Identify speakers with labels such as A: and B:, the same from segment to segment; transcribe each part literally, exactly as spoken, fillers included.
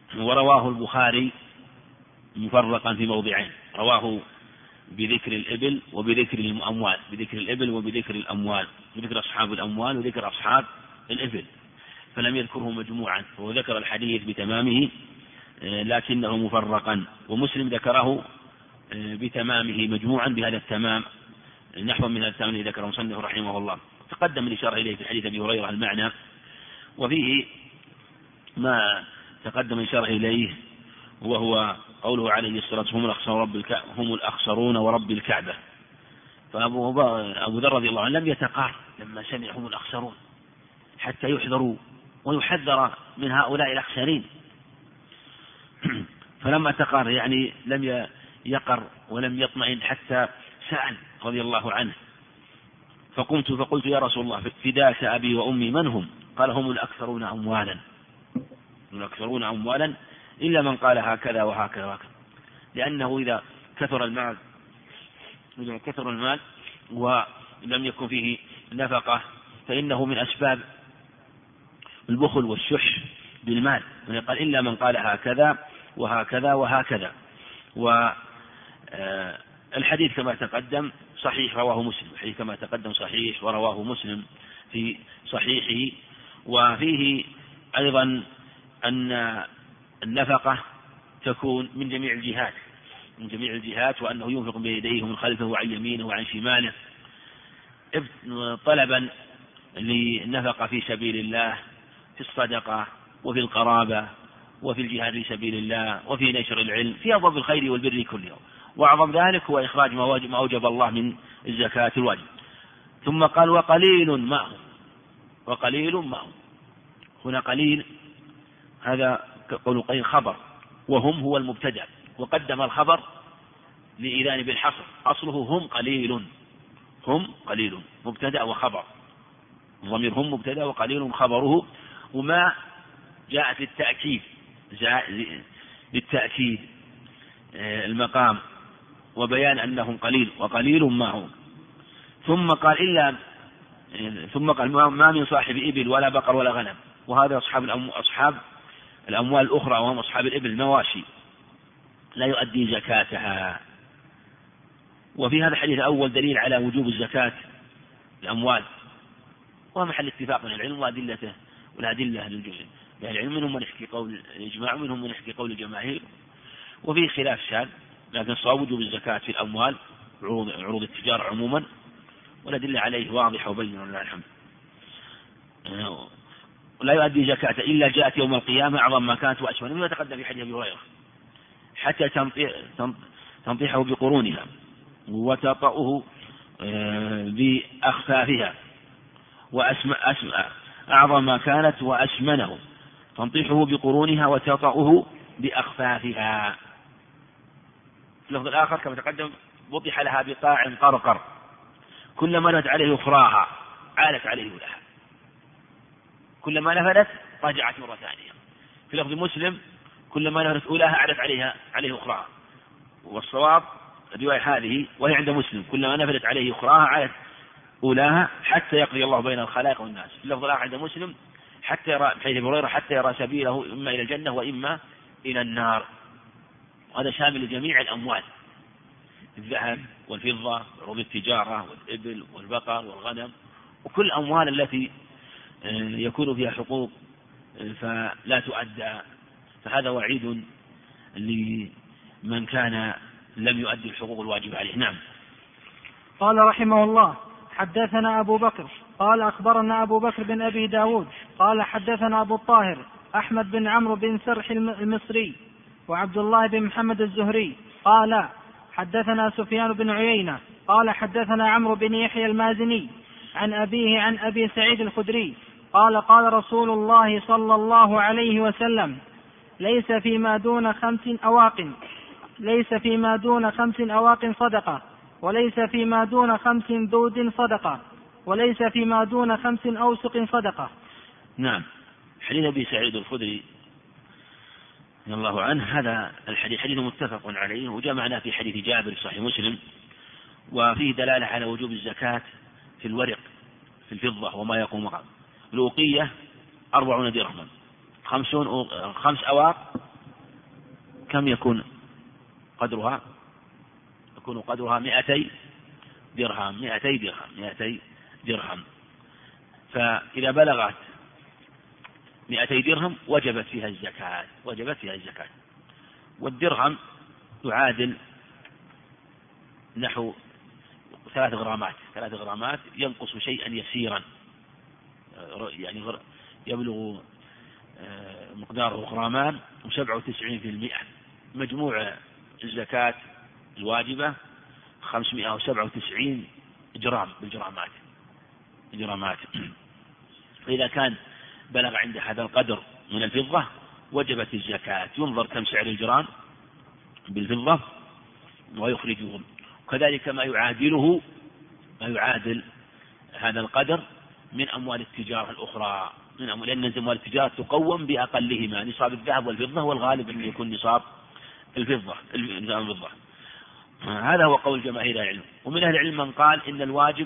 A: ورواه البخاري مفرقا في موضعين، رواه بذكر الإبل وبذكر الأموال، بذكر الإبل وبذكر الأموال، بذكر أصحاب الأموال وذكر أصحاب الإبل، فلم يذكره مجموعا، وهو ذكر الحديث بتمامه لكنه مفرقا. ومسلم ذكره بتمامه مجموعا بهذا التمام، نحو من هذا التمام الذي ذكره مصنف رحمه الله. تقدم الإشارة إليه في حديث أبي هريرة المعنى، وفيه ما تقدم الإشارة إليه وهو قوله عليه الصلاة والسلام هم الأخسرون ورب الكعبة، هم الأخسرون ورب الكعبة. فأبو أبو ذر رضي الله عنه لم يتقار لما سمع هم الأخسرون حتى يحذروا ويحذر من هؤلاء الأخسرين، فلما تقار يعني لم يقر ولم يطمئن حتى سأل رضي الله عنه. فقمت فقلت يا رسول الله فداك أبي وأمي من هم؟ قال هم الأكثرون أموالا، هم الأكثرون أموالا إلا من قال هكذا وهكذا وهكذا، لأنه إذا كثر المال إذا كثر المال ولم يكن فيه نفقة فإنه من أسباب البخل والشح بالمال، قال إلا من قال هكذا وهكذا وهكذا. والحديث كما تقدم صحيح رواه مسلم، الحديث كما تقدم صحيح ورواه مسلم في صحيحه. وفيه أيضا أن النفقة تكون من جميع الجهات، من جميع الجهات، وأنه ينفق بيديه من خلفه وعن يمينه وعن شماله طلبا للنفقة في سبيل الله، في الصدقة وفي القرابة وفي الجهاد في سبيل الله وفي نشر العلم، في أبواب الخير والبر كله، وأعظم ذلك هو إخراج ما أوجب الله من الزكاة الواجب. ثم قال وقليل معه، وقليل معه، هنا قليل هذا قول قليل خبر، وهم هو المبتدأ، وقدم الخبر لإذان بالحصر، أصله هم قليل، هم قليل مبتدأ وخبر، ضمير هم مبتدأ وقليل خبره، وما جاءت للتأكيد للتأكيد المقام وبيان أنهم قليل وقليل معهم. ثم قال إلا ثم قال ما من صاحب إبل ولا بقر ولا غنم، وهذا أصحاب أصحاب الأموال الأخرى وهم أصحاب الإبل مواشي لا يؤدي زكاتها. وفي هذا الحديث الأول دليل على وجوب الزكاة الأموال، ومحل اتفاق من العلم وأدلته والأدلة للجزء، يعني العلم منهم من يحكي قول الإجماع ومنهم من يحكي قول الجماهير، وفي خلاف شاذ، لكن صواب وجوب الزكاة في الأموال عروض, عروض التجارة عموما، والأدلة عليه واضحة وبينة ولله الحمد. لا يؤدي زكاة إلا جاءت يوم القيامة أعظم ما كانت وأشمل، مما تقدم في حديث أبي هريرة، حتى تنطيحه بقرونها وتطأه بأخفافها، وأسمع أسمع أعظم ما كانت وأشمنه، تنطيحه بقرونها وتطأه بأخفافها. في اللفظ الآخر كما تقدم وطح لها بقاع قرقر كلما نفذت عليه أخراها عالت عليه لها، كلما نفذت رجعت مرة ثانية. في لفظ مسلم كلما نفذت أولاها عالت عليها عليه أخراها، والصواب الرواية هذه وهي عند مسلم كلما نفذت عليه أخراها عالت أولاها حتى يقضي الله بين الخلائق والناس. في اللفظ الآخر عند مسلم حتى يرى حديث أبي هريرة حتى يرى سبيله إما إلى الجنة وإما إلى النار. وهذا شامل لجميع الأموال، الذهب والفضة وعروض التجارة والإبل والبقر والغنم وكل الأموال التي يكون فيها حقوق فلا تؤدى، فهذا وعيد لمن كان لم يؤدي الحقوق الواجب عليه. نعم.
B: قال رحمه الله حدثنا أبو بكر قال أخبرنا أبو بكر بن أبي داود قال حدثنا أبو الطاهر أحمد بن عمرو بن سرح المصري وعبد الله بن محمد الزهري قال حدثنا سفيان بن عيينة قال حدثنا عمرو بن يحيى المازني عن أبيه عن أبي سعيد الخدري قال قال رسول الله صلى الله عليه وسلم ليس فيما دون خمس أواق ليس فيما دون خمس أواق صدقة، وليس فيما دون خمس ذود صدقة، وليس فيما دون خمس أوسق صدقة.
A: نعم. حديث أبي سعيد الخدري رضي الله عنه هذا الحديث حديث متفق عليه، وجمعنا في حديث جابر صحيح مسلم، وفيه دلالة على وجوب الزكاة في الورق في الفضة وما يقوم مقام. الأوقية أربعون درهما، خمسون خمس أواق كم يكون قدرها؟ يكون قدرها مئتي درهم مئتي درهم مئتي درهم. فإذا بلغت مئتي درهم وجبت فيها الزكاة وجبت فيها الزكاة. والدرهم يعادل نحو ثلاث غرامات ثلاث غرامات ينقص شيئا يسيرا، يعني يبلغ مقداره غرامان وسبعة وتسعين في المئة. مجموع الزكاة الواجبة خمسمائة وسبعة وتسعين جرام بالجرامات جرامات. فإذا كان بلغ عند هذا القدر من الفضة وجبت الزكاة. ينظر كم سعر الجرام بالفضة ويخرجهم، وكذلك ما يعادله ما يعادل هذا القدر من أموال التجارة الأخرى، من أموال لأن أموال التجارة تقوم بأقلهما نصاب الذهب والفضة، والغالب أن يكون نصاب الفضة الفضة. هذا هو قول جماهير العلم. ومن أهل العلم من قال إن الواجب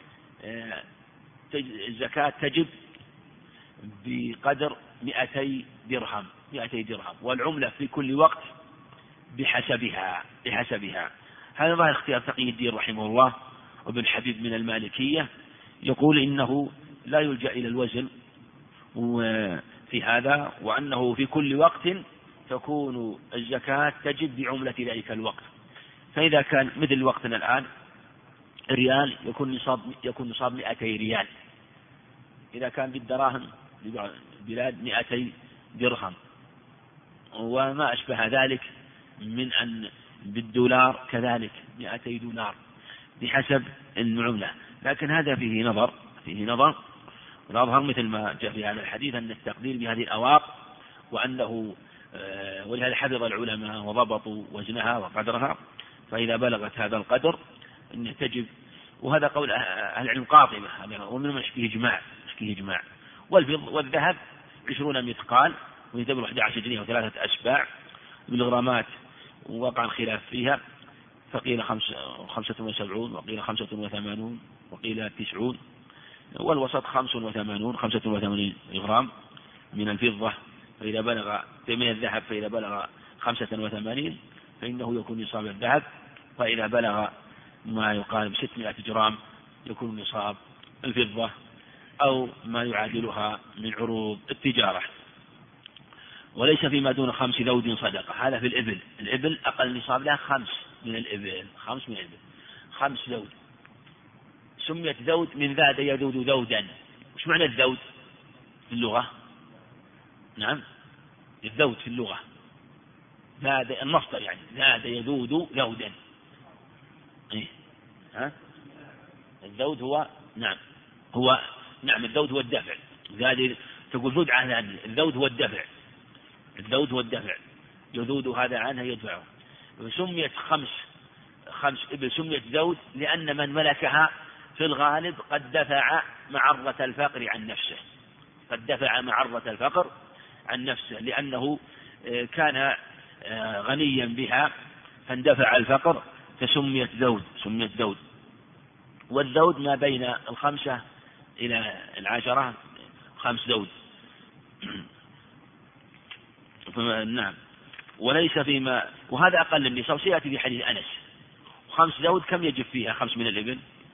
A: الزكاة تجب بقدر مئتي درهم مئتي درهم، والعملة في كل وقت بحسبها بحسبها. هذا ظاهر اختيار تقي الدين رحمه الله وابن حبيب من المالكية، يقول إنه لا يلجأ إلى الوزن في هذا، وأنه في كل وقت تكون الزكاة تجب بعملة ذلك الوقت. فإذا كان مثل وقتنا الآن ريال يكون نصاب يكون نصاب مئتي ريال، إذا كان بالدراهم بلاد مئتي درهم، وما أشبه ذلك من أن بالدولار كذلك مئتي دولار بحسب العملة. لكن هذا فيه نظر فيه نظر والأظهر مثل ما جاء في هذا الحديث أن التقدير بهذه الأواق، وأنه ولهذا حفظ العلماء وضبطوا وزنها وقدرها، فإذا بلغت هذا القدر أن تجب. وهذا قول أهل العلم قاطبة، ومن مش فيه إجماع مش فيه إجماع. والذهب عشرون مثقال ويعتبر أحد عشر جنيه وثلاثة أشباع. بالغرامات وقع الخلاف فيها، فقيل خمسة وسبعون وقيل خمسة وثمانون وقيل تسعون، والوسط خمس وثمانون خمسة وثمانين غرام من الفضة. فإذا بلغ من الذهب فإذا بلغ خمسة وثمانين فإنه يكون نصاب الذهب، فإذا بلغ ما يقارب ستمائة جرام يكون نصاب الفضة أو ما يعادلها من عروض التجارة. وليس فيما دون خمس ذود صدقة. هذا في الإبل. الإبل أقل نصاب لها خمس من الإبل خمس من الإبل خمس ذود. سميت ذود من ذاد يذود ذودا. وش معنى الذود في اللغة؟ نعم الذود في اللغة ذاد المصدر، يعني ذاد يذود ذودا. إيه؟ ها؟ الذود هو نعم هو نعم الذود هو الدفع. ذاد تقول ذود عن هذا. الذود هو الدفع الذود هو الدفع يذود هذا عنها يدفعه. سميت خمس خمس إبل سميت ذود لأن من ملكها في الغالب قد دفع معرة الفقر عن نفسه قد دفع معرة الفقر عن نفسه لأنه كان غنيا بها فاندفع الفقر فسميت ذود سميت ذود. والذود ما بين الخمسة إلى العشرة خمس ذود. نعم. وليس فيما وهذا أقل النصاب سيأتي في حديث أنس. خمس ذود كم يجب فيها؟ خمس من الإبل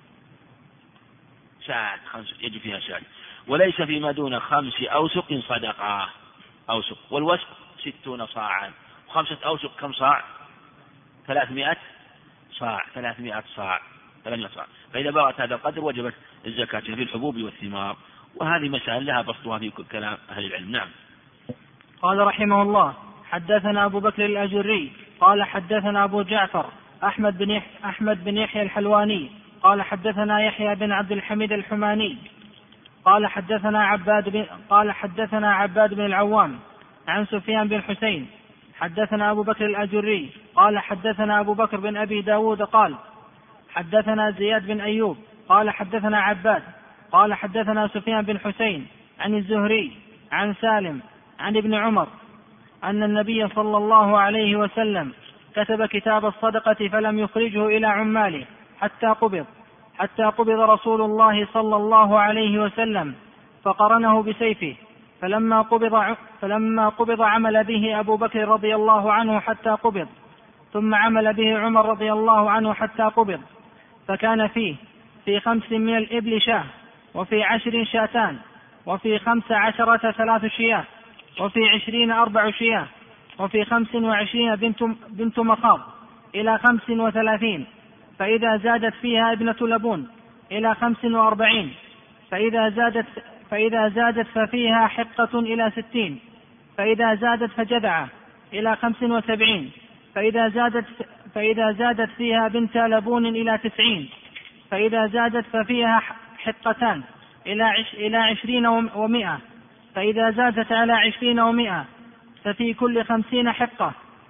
A: شاة خمس يجب فيها شاة. وليس فيما دون خمس أوسق صدقة أوسق. والوسق ستون صاعا. خمسة أوسق كم صاع؟ ثلاثمائة صاع ثلاثمائة صاع ثلاثمائة صاع. فإذا بلغت هذا القدر وجبت الزكاة في الحبوب والثمار. وهذه مسائل لها بسطها في كلام أهل العلم. نعم.
B: قال رحمه الله: حدثنا أبو بكر الأجري قال حدثنا أبو جعفر أحمد بن يحيى أحمد بن يحيى الحلواني قال حدثنا يحيى بن عبد الحميد الحماني قال حدثنا عباد بن قال حدثنا عباد بن العوام عن سفيان بن حسين حدثنا أبو بكر الأجري قال حدثنا أبو بكر بن أبي داود قال حدثنا زياد بن أيوب قال حدثنا عباد قال حدثنا سفيان بن حسين عن الزهري عن سالم عن ابن عمر أن النبي صلى الله عليه وسلم كتب كتاب الصدقة فلم يخرجه إلى عماله حتى قبض حتى قبض رسول الله صلى الله عليه وسلم فقرنه بسيفه فلما قبض, فلما قبض عمل به أبو بكر رضي الله عنه حتى قبض، ثم عمل به عمر رضي الله عنه حتى قبض، فكان فيه في خمس من الإبل شاه، وفي عشر شاتان، وفي خمس عشرة ثلاث شياه، وفي عشرين أربع شياه، وفي خمس وعشرين بنت, بنت مخاض إلى خمس وثلاثين، فإذا زادت فيها ابنة لبون إلى خمس وأربعين، فإذا زادت, فإذا زادت ففيها حقة إلى ستين، فإذا زادت فجذعة إلى خمس وسبعين، فإذا زادت, فإذا زادت فيها بنت لبون إلى تسعين، فإذا زادت ففيها حقتان إلى, عش إلى عشرين ومائة، فإذا زادت على عشرين ومائة ففي كل خمسين حقة،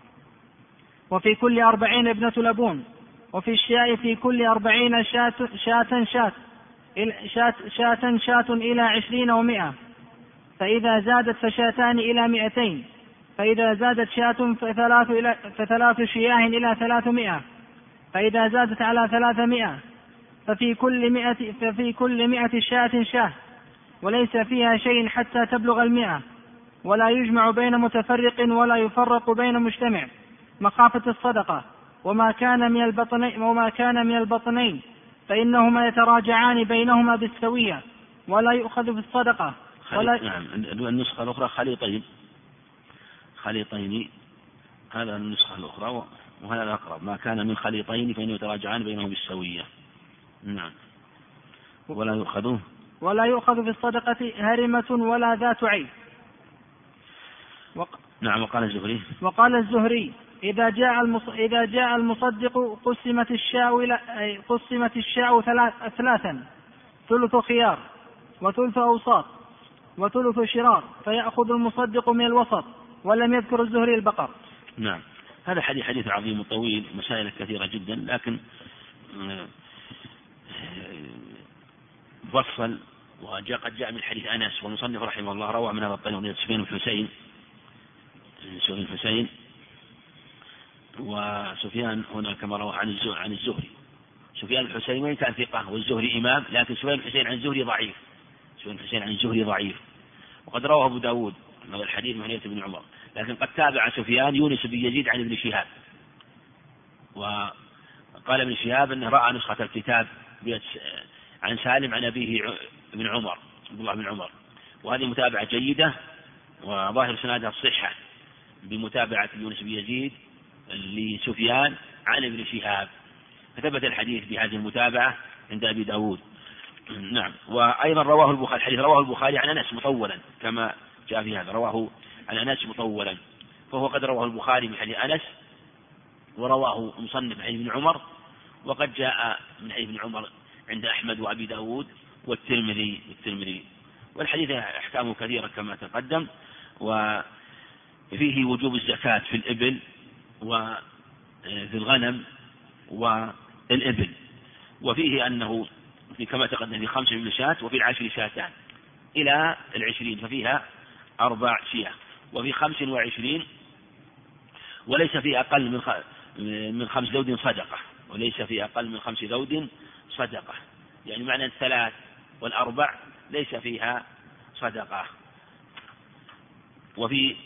B: وفي كل أربعين ابنة لبون، وفي الشاء في كل أربعين شاة شاة شاة شاة شاة شاة إلى عشرين ومائة، فإذا زادت فشاتان إلى مئتين، فإذا زادت شاة فثلاث, إلى فثلاث شياه إلى ثلاثمائة، فإذا زادت على ثلاثمائة ففي كل مئة, ففي كل مئة شاة شاه، وليس فيها شيء حتى تبلغ المئة، ولا يجمع بين متفرق ولا يفرق بين مجتمع، مخافة الصدقة. وما كان من البطنين, وما كان من البطنين فإنهما يتراجعان بينهما بالسوية، ولا يؤخذ في الصدقة ولا
A: نعم. النسخة الأخرى خليطين خليطين هذا النسخة الأخرى، وهذا الأقرب، ما كان من خليطين فإنه يتراجعان بينهما بالسوية. نعم. ولا يؤخذ
B: ولا يؤخذ في الصدقة هرمة ولا ذات عيب.
A: وق... نعم. وقال الزهري
B: وقال الزهري إذا جاء المص... إذا جاء المصدق قسمت الشاء إلى قسمت الشاء ثلاثا، ثلث خيار، وثلث أوساط، وثلث شرار، فيأخذ المصدق من الوسط. ولم يذكر الزهري البقر.
A: نعم. هذا حديث حديث عظيم وطويل، مسائل كثيرة جدا، لكن فصل. وجاء قد جاء من حديث أنس، والمصنف رحمه الله روى من هذا الطريق سفيان بن حسين سفيان بن حسين وسفيان هنا كما روى عن عن الزهري. سفيان بن حسين وين كان ثقة والزهري إمام، لكن سفيان بن حسين عن الزهري ضعيف. سفيان بن حسين عن الزهري ضعيف، وقد روى أبو داود هذا الحديث من حديث ابن عمر، لكن قد تابع سفيان يونس بن يزيد عن ابن شهاب، وقال ابن شهاب أنه رأى نسخة الكتاب عن سالم عن أبيه ابن عمر عبد الله بن عمر، وهذه متابعة جيدة، وظاهر سنادها الصحة بمتابعة يونس بن يزيد لسفيان عن ابن شهاب، فثبت الحديث بهذه المتابعة عند أبي داود. نعم. وأيضا رواه البخاري، الحديث رواه البخاري عن أنس مطولا كما جاء في هذا، رواه عن أنس مطولا، فهو قد رواه البخاري من حديث أنس، ورواه مصنف عن ابن عمر، وقد جاء من حديث ابن عمر عند أحمد وأبي داود والترمذي والترمذي والحديث أحكامه كثيرة كما تقدم، وفيه وجوب الزكاة في الإبل وفي الغنم والإبل، وفيه أنه كما تقدم في خمس من شاة، وفي العشر شاتان إلى العشرين ففيها أربع شياه، وفي خمس وعشرين وليس في أقل من من خمس ذود صدقة، وليس في أقل من خمس ذود صدقة، يعني معنى الثلاث والأربع ليس فيها صدقة. وفي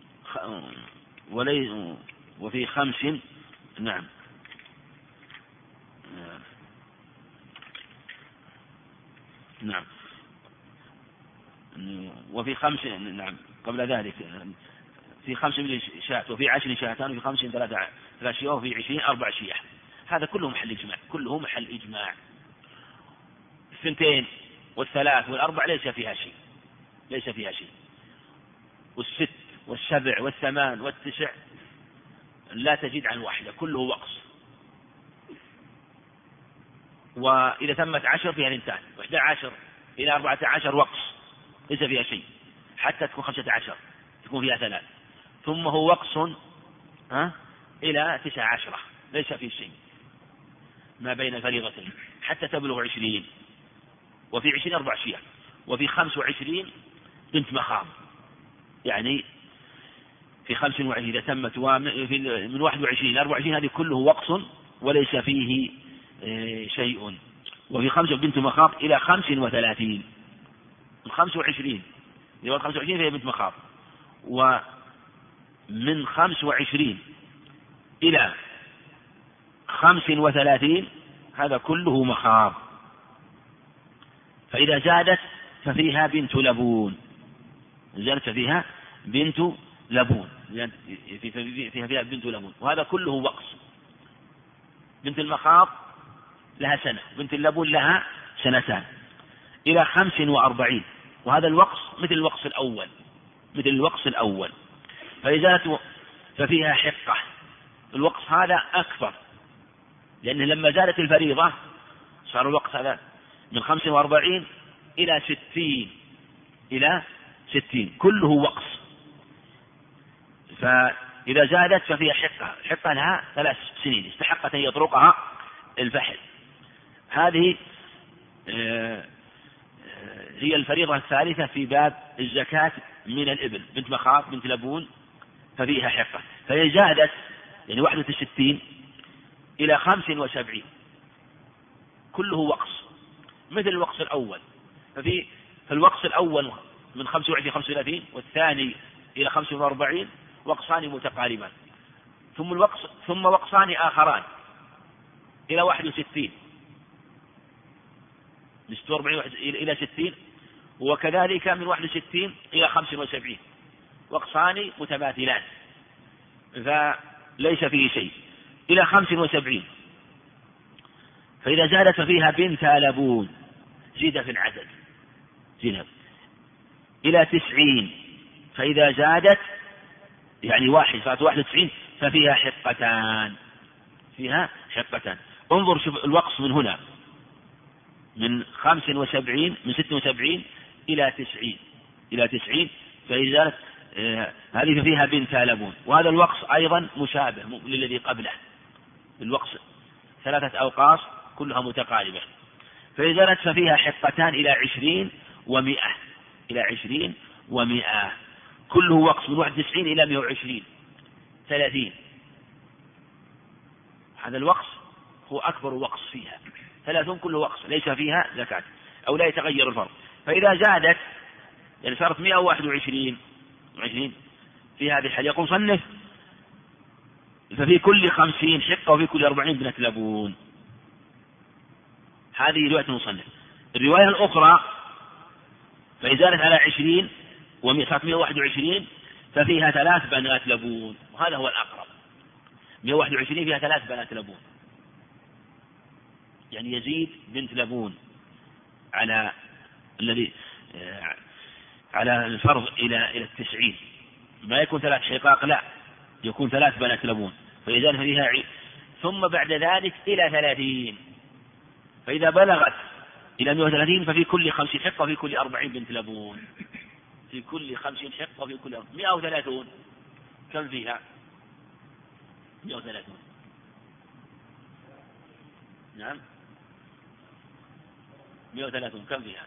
A: ولي وفي خمس نعم نعم وفي خمس نعم قبل ذلك في خمس من شاة، وفي عشر شاتان، وفي خمس ثلاثة ثلاث شياه، وفي عشرين أربع شياه. هذا كله محل إجماع، كله محل إجماع. الثنتين والثلاث والأربع ليس فيها شيء، ليس فيها شيء. والست والسبع والثمان والتسع لا تزيد عن واحدة، كله وقص. وإذا تمت عشر فيها اثنتان، واحدى عشر إلى أربعة عشر وقص ليس فيها شيء، حتى تكون خمسة عشر تكون فيها ثلاث، ثم هو وقص ها إلى تسع عشرة ليس فيه شيء ما بين فريضتين حتى تبلغ عشرين. وفي عشرين أربع شياه، وفي خمس وعشرين بنت مخاض، يعني في خمس وعشرين إذا تمت من واحد وعشرين إلى أربع وعشرين هذه كله وقص وليس فيه شيء. وفي خمس بنت مخاض إلى خمس وثلاثين، الخمس وعشرين إذا بلغت خمسة وعشرين فهي بنت مخاض. ومن خمس وعشرين إلى خمس وثلاثين هذا كله مخاض. فإذا زادت ففيها بنت لبون، زادت فيها بنت لبون، فيها فيها بنت لبون، وهذا كله وقص. بنت المخاض لها سنة، بنت اللبون لها سنتان، إلى خمس وأربعين، وهذا الوقص مثل الوقص الأول، مثل الوقص الأول. فإذا ففيها حقة. الوقص هذا أكبر، لأنه لما زادت الفريضة صار الوقص هذا من خمس وأربعين إلى ستين، إلى ستين كله وقص. فإذا زادت ففيها حقة، حقة لها ثلاث سنين استحقت أن يطرقها الفحل. هذه هي الفريضة الثالثة في باب الزكاة من الإبل، بنت مخاض بنت لبون ففيها حقة. فهي زادت يعني واحد وستين إلى خمس وسبعين كله وقص مثل الوقص الأول. ففي فالوقص الأول من خمس وعشرين خمس وثلاثين، والثاني إلى خمس وأربعين وقصان متقاربان، ثم الوقص ثم وقصان آخران إلى واحد وستين، من ستة وأربعين إلى ستين، وكذلك من واحد وستين إلى خمس وسبعين وقصان متماثلان فليس فيه شيء، إلى خمس وسبعين. فإذا زادت ففيها بنت لبون، زيد في العدد، زيد إلى تسعين. فإذا زادت يعني واحد صارت واحد وتسعين ففيها حقتان، فيها حقتان. انظر شوف الوقص من هنا من خمس وسبعين، من ست وسبعين إلى تسعين، إلى تسعين. فإذا زادت آه هذه فيها بنت لبون. وهذا الوقص أيضا مشابه للذي قبله، الوقص ثلاثة أوقاص كلها متقاربة. فإذا زادت ففيها حقتان إلى عشرين ومئة، إلى عشرين ومئة كله وقص من واحد وتسعين إلى مئة وعشرين، ثلاثين. هذا الوقص هو أكبر وقص فيها، ثلاثون كله وقص ليس فيها زكاة أو لا يتغير الفرق. فإذا زادت يعني صارت مئة وواحد وعشرين في هذه الحالة يقول صنف ففي كل خمسين حقة وفي كل أربعين بنت لبون. هذه رواية المصنف. الرواية الأخرى فإذا زادت على عشرين ومئة وواحد وعشرين ففيها ثلاث بنات لبون، وهذا هو الأقرب. مئة وواحد وعشرين فيها ثلاث بنات لبون، يعني يزيد بنت لبون على الذي على الفرض إلى إلى التسعين، ما يكون ثلاث شقاق، لا يكون ثلاث بنات لبون. فإذا فيها عي... ثم بعد ذلك إلى ثلاثين. فإذا بلغت إلى مئة وثلاثين ففي كل خمسين حقة وفي كل أربعين بنت لبون، في كل خمسين حقة وفي كل أربعين. مئة وثلاثون كم فيها؟ مئة وثلاثون نعم مئة وثلاثون كم فيها؟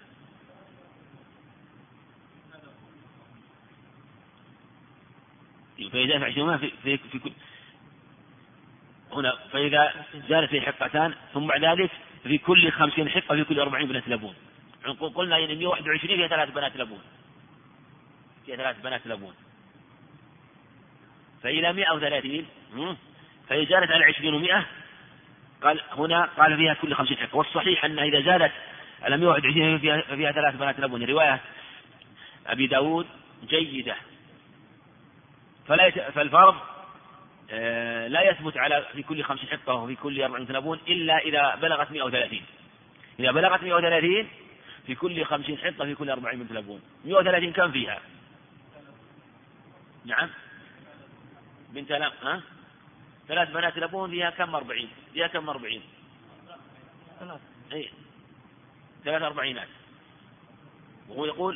A: فإذا في عشرين في, في, في كل هنا فإذا زادت في حقتان ثم بعد ذلك في كل خمسين حقة في كل أربعين بنات لبون. قلنا إن مئة وواحد وعشرين فيها ثلاث بنات لبون، فيها ثلاث بنات لبون. فإلى مئة وثلاثين فإذا زادت على عشرين ومئة قال هنا قال فيها كل خمسين حقة. والصحيح أن إذا زادت على مئة وواحد وعشرين فيها, فيها ثلاث بنات لبون. رواية أبي داود جيدة. فلا يت... فالفرض آه لا يثبت على في كل خمس حقة وفي كل أربعين لبون إلا إذا بلغت مئة وثلاثين. إذا بلغت مئة وثلاثين في كل خمسين حقة في كل أربعين بنت لبون. مئة وثلاثين كم فيها؟ نعم بنت لم ها ثلاث بنات لبون فيها كم؟ أربعين. فيها كم؟ أربعين. ثلاث إيه ثلاث أربعينات. وهو يقول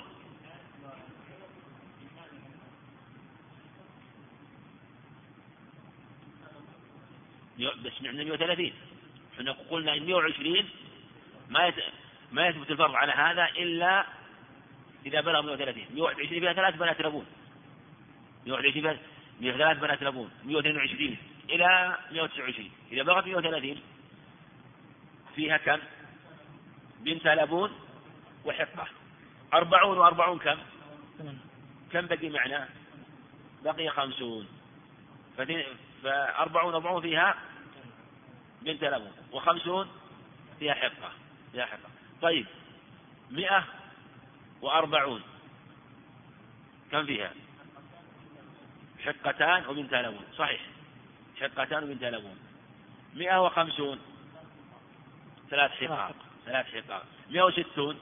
A: بس عندنا مئة وثلاثين. احنا قلنا ان مئة وعشرين ما يت... ما يثبت الفرض على هذا الا اذا بلغ مئة وثلاثين. مئة وواحد وعشرين فيها ثلاث بنات لبون، مئة وواحد وعشرين فيها ثلاث بنات لبون، مئة واثنين وعشرين الى مئة وتسعة وعشرين. اذا بلغت مئة وثلاثين فيها كم؟ بنت لبون وحقة. أربعون وأربعون كم؟ كم بقي معنا؟ بقي خمسون، فأربعون أربعون فيها بنت لبون، وخمسون فيها حقة فيها حقة. طيب مئة وأربعون كم فيها؟ حقتان وبنت لبون، صحيح، حقتان وبنت لبون. مئة وخمسون ثلاث حقائق ثلاث حقائق. مئة وستون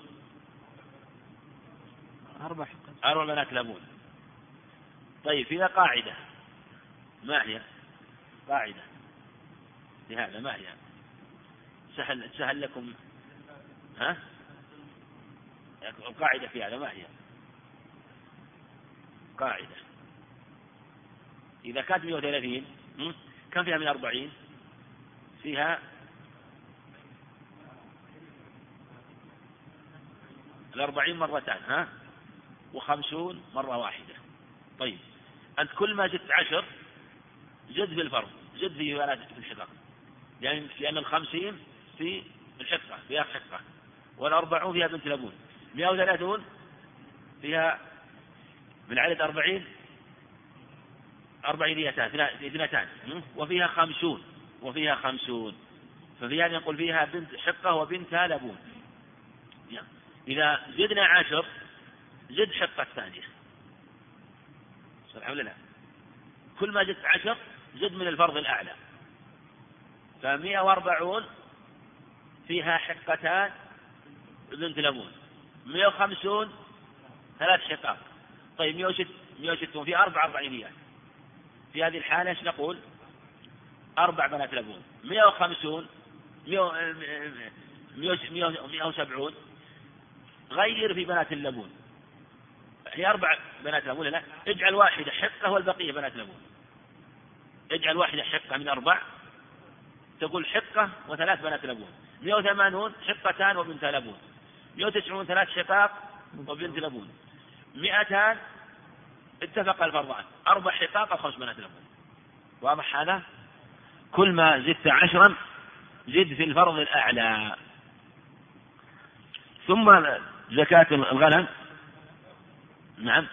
B: أربع حقائق
A: أربع بنات لبون. طيب فيها قاعدة، ما هي قاعدة لهذا؟ ما هي؟ سهل سهل لكم، ها؟ القاعدة في هذا ما هي؟ قاعدة إذا كانت مئة وثلاثين كم فيها من أربعين؟ فيها الأربعين مرتان، ها؟ وخمسون مرة واحدة. طيب أنت كل ما زدت عشر زد في الفرض، زد في ثلاثة في الحقق، يعني لأن الخمسين في الحقة فيها حقة، والأربعون فيها بنت لبون. مئة وثلاثون فيها من عدد أربعين أربعينيتان اثنتان، وفيها خمسون وفيها خمسون ففي هذا نقول فيها بنت حقة وبنت لبون. إذا زدنا عشر زد حقة الثانية، صح ولا لا؟ كل ما زدت عشر زد من الفرض الأعلى. فمئة وأربعون فيها حقتان بنت لبون، مئة وخمسون ثلاث حقائق. طيب مئة وستون في أربع أربعينيات، في هذه الحالة ايش نقول؟ أربع بنات لبون. مئة وخمسون مئة وسبعون غير في بنات اللبون، هي أربع بنات لبون، لا اجعل واحدة حقة والبقية بنات لبون. اجعل واحدة حقة من أربع، تقول حقة وثلاث بنات لبون. مئة وثمانون حقتان وبنت لبون. مئة وتسعون ثلاث حقاق وبنت لبون. مئتان اتفق الفرضان، أربع حقاق وخمس بنات لبون. واضح هذا؟ كل ما زدت عشرا زد في الفرض الأعلى. ثم زكاة الغنم، نعم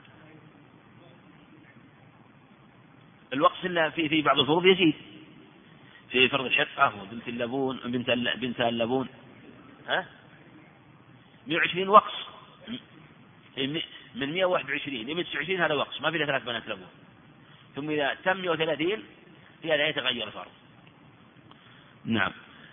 A: الوقت في في بعض الفروض يزيد، في فرض الحقة وبنت اللبون بنت بنت اللبون، ها مئة وعشرين وقص، من مئة وواحد وعشرين إلى مئة وتسعة وعشرين هذا وقص، ما في ثلاث بنات لبون. ثم إذا تم مئة وثلاثين في هذا يتغير الفرض. نعم.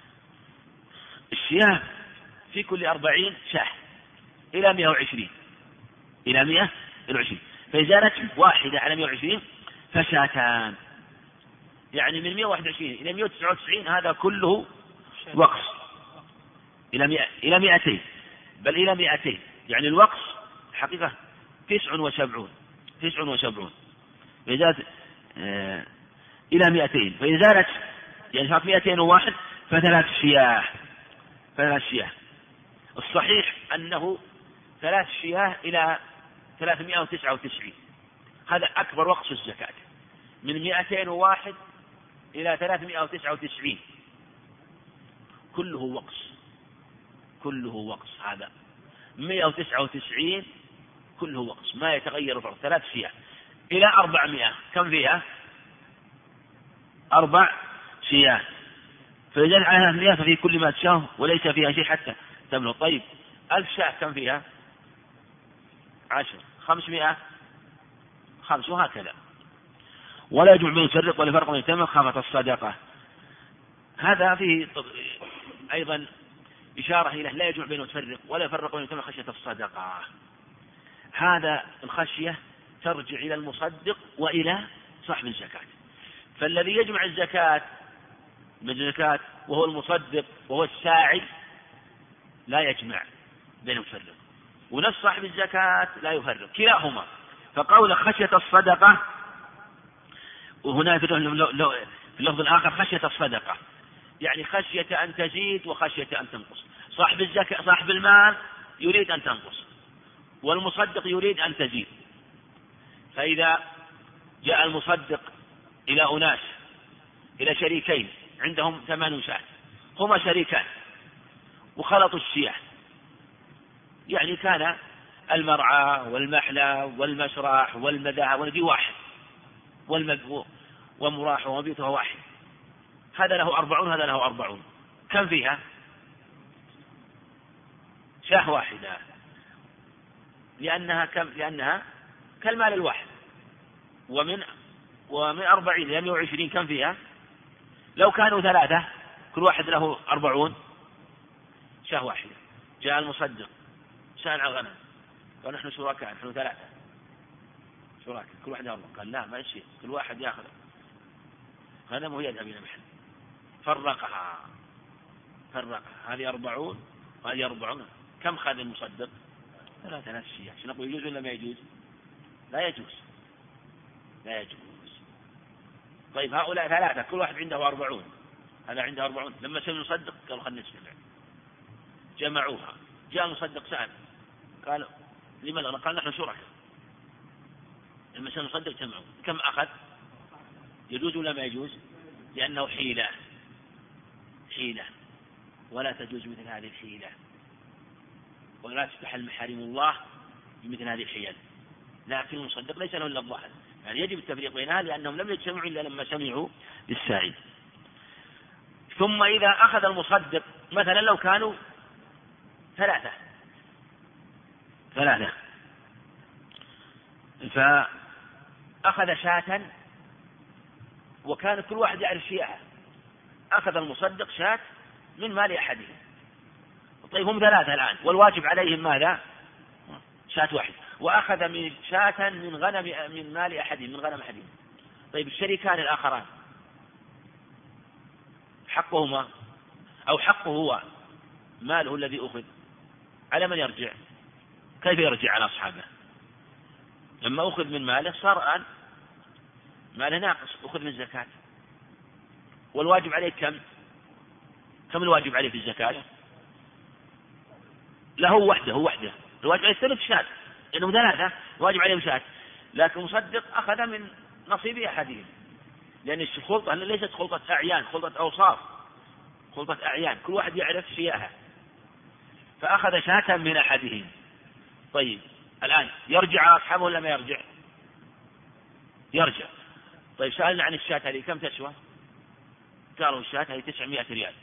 A: الشياه في كل أربعين شاه إلى مئة وعشرين إلى مئة وعشرين، فإذا كانت واحدة على مئة وعشرين فشاتان، يعني من مئة وواحد وعشرين إلى مئة وتسعة وتسعين هذا كله وقص، إلى مئة إلى مئتين، بل إلى مئتين، يعني الوقص حقيقة تسع وسبعون تسع وسبعون فإذا آه إلى مئتين، فإذا زالت يعني صارت مئتين وواحد فثلاث شياه ثلاث شياه. الصحيح أنه ثلاث شياه إلى ثلاثمائة وتسعة وتسعين، هذا أكبر وقص الزكاة، من مئتين وواحد إلى ثلاثمائة وتسعة وتسعين كله وقص، كله وقص. هذا مئة وتسعة وتسعين كله وقص ما يتغير الفرق. ثلاث شياه إلى أربعمائة كم فيها؟ أربع شياه، فإذا على ثلاثمائة ففي كل ما تشاه وليس فيها شيء حتى تبلغ. طيب ألف شاه كم فيها؟ عشر. خمسمائة خمس، وهكذا. ولا يجمع بين يفرق ولا فرق بين يتم خافة الصدقة. هذا فيه أيضا إشارة إلى لا يجمع بين يفرق ولا يفرق بين يتم خشية الصدقة. هذا الخشية ترجع إلى المصدق وإلى صاحب الزكاة. فالذي يجمع الزكاة من الزكاة وهو المصدق وهو الساعي لا يجمع بين يفرق، ونفس صاحب الزكاة لا يفرق، كلاهما. فقول خشية الصدقة، وهنا في اللفظ الآخر خشية الصدقة، يعني خشية أن تزيد وخشية أن تنقص. صاحب الزكاة صاحب المال يريد أن تنقص، والمصدق يريد أن تزيد. فإذا جاء المصدق إلى أناس إلى شريكين عندهم ثمان شاة، هما شريكان وخلطوا الشياه، يعني كان المرعى والمحلى والمسرح والمداعى والذي واحد والمدبوء ومراح ومبيتها واحد، هذا له أربعون هذا له أربعون، كم فيها؟ شاه واحدة، لأنها كم؟ لأنها كالمال الواحد. ومن ومن أربعين إلى مئة وعشرين كم فيها؟ لو كانوا ثلاثة كل واحد له أربعون، شاه واحدة. جاء المصدق سأل عن غنم، قال نحن شركاء، نحن ثلاثة شركاء كل واحد أربعة، قال لا ما يصير، كل واحد يأخذ غنم ويذهب إلى محل، فرقها فرقها هذه أربعون وهذه أربعون، كم خذ المصدق؟ ثلاثة نفس الشيء. عشان نقول يجوز ولا ما يجوز؟ لا يجوز لا يجوز. طيب هؤلاء ثلاثة كل واحد عنده أربعون، هذا عنده أربعون، لما سمع المصدق قالوا خلنا نجمع، جمعوها. جاء المصدق سأل قال لماذا؟ قال نحن شركاء. لما سمع المصدق جمعوا، كم أخذ؟ يجوز ولا ما يجوز؟ لأنه حيلة حيلة ولا تجوز مثل هذه الحيلة، ولا تستحل محارم الله بمثل هذه الحيل. لكن المصدق ليس له إلا الظاهر، يعني يجب التفريق بينها لأنهم لم يجتمعوا إلا لما سمعوا بالساعي. ثم إذا أخذ المصدق مثلا لو كانوا ثلاثة ثلاثة فأخذ شاة وكان كل واحد يعرف شيئها، أخذ المصدق شاة من مال أحدهم. طيب هم ثلاثة الآن والواجب عليهم ماذا؟ شاة واحد، وأخذ من شاة من غنم من مال أحدهم من غنم أحدهم. طيب الشريكان الآخران حقهما أو حقه هو ماله الذي أخذ على من يرجع؟ كيف يرجع على أصحابه؟ لما أخذ من ماله صار الآن ماله ناقص، أخذ من الزكاة، والواجب عليه كم؟ كم الواجب عليه في الزكاة؟ له وحده هو وحده، الواجب عليه ثلث شاة لأنه ثلاثة، الواجب عليه شاة. لكن مصدق أخذ من نصيب أحدهم، لأن الخلطة ليست خلطة أعيان، خلطة أوصاف، خلطة أعيان كل واحد يعرف شيئها، فأخذ شاة من أحدهم. طيب الآن يرجع على أصحابه ولا ما يرجع؟ يرجع. طيب سألنا عن الشاة هذه كم تسوى؟ قالوا الشاة هذه تسعمائة ريال،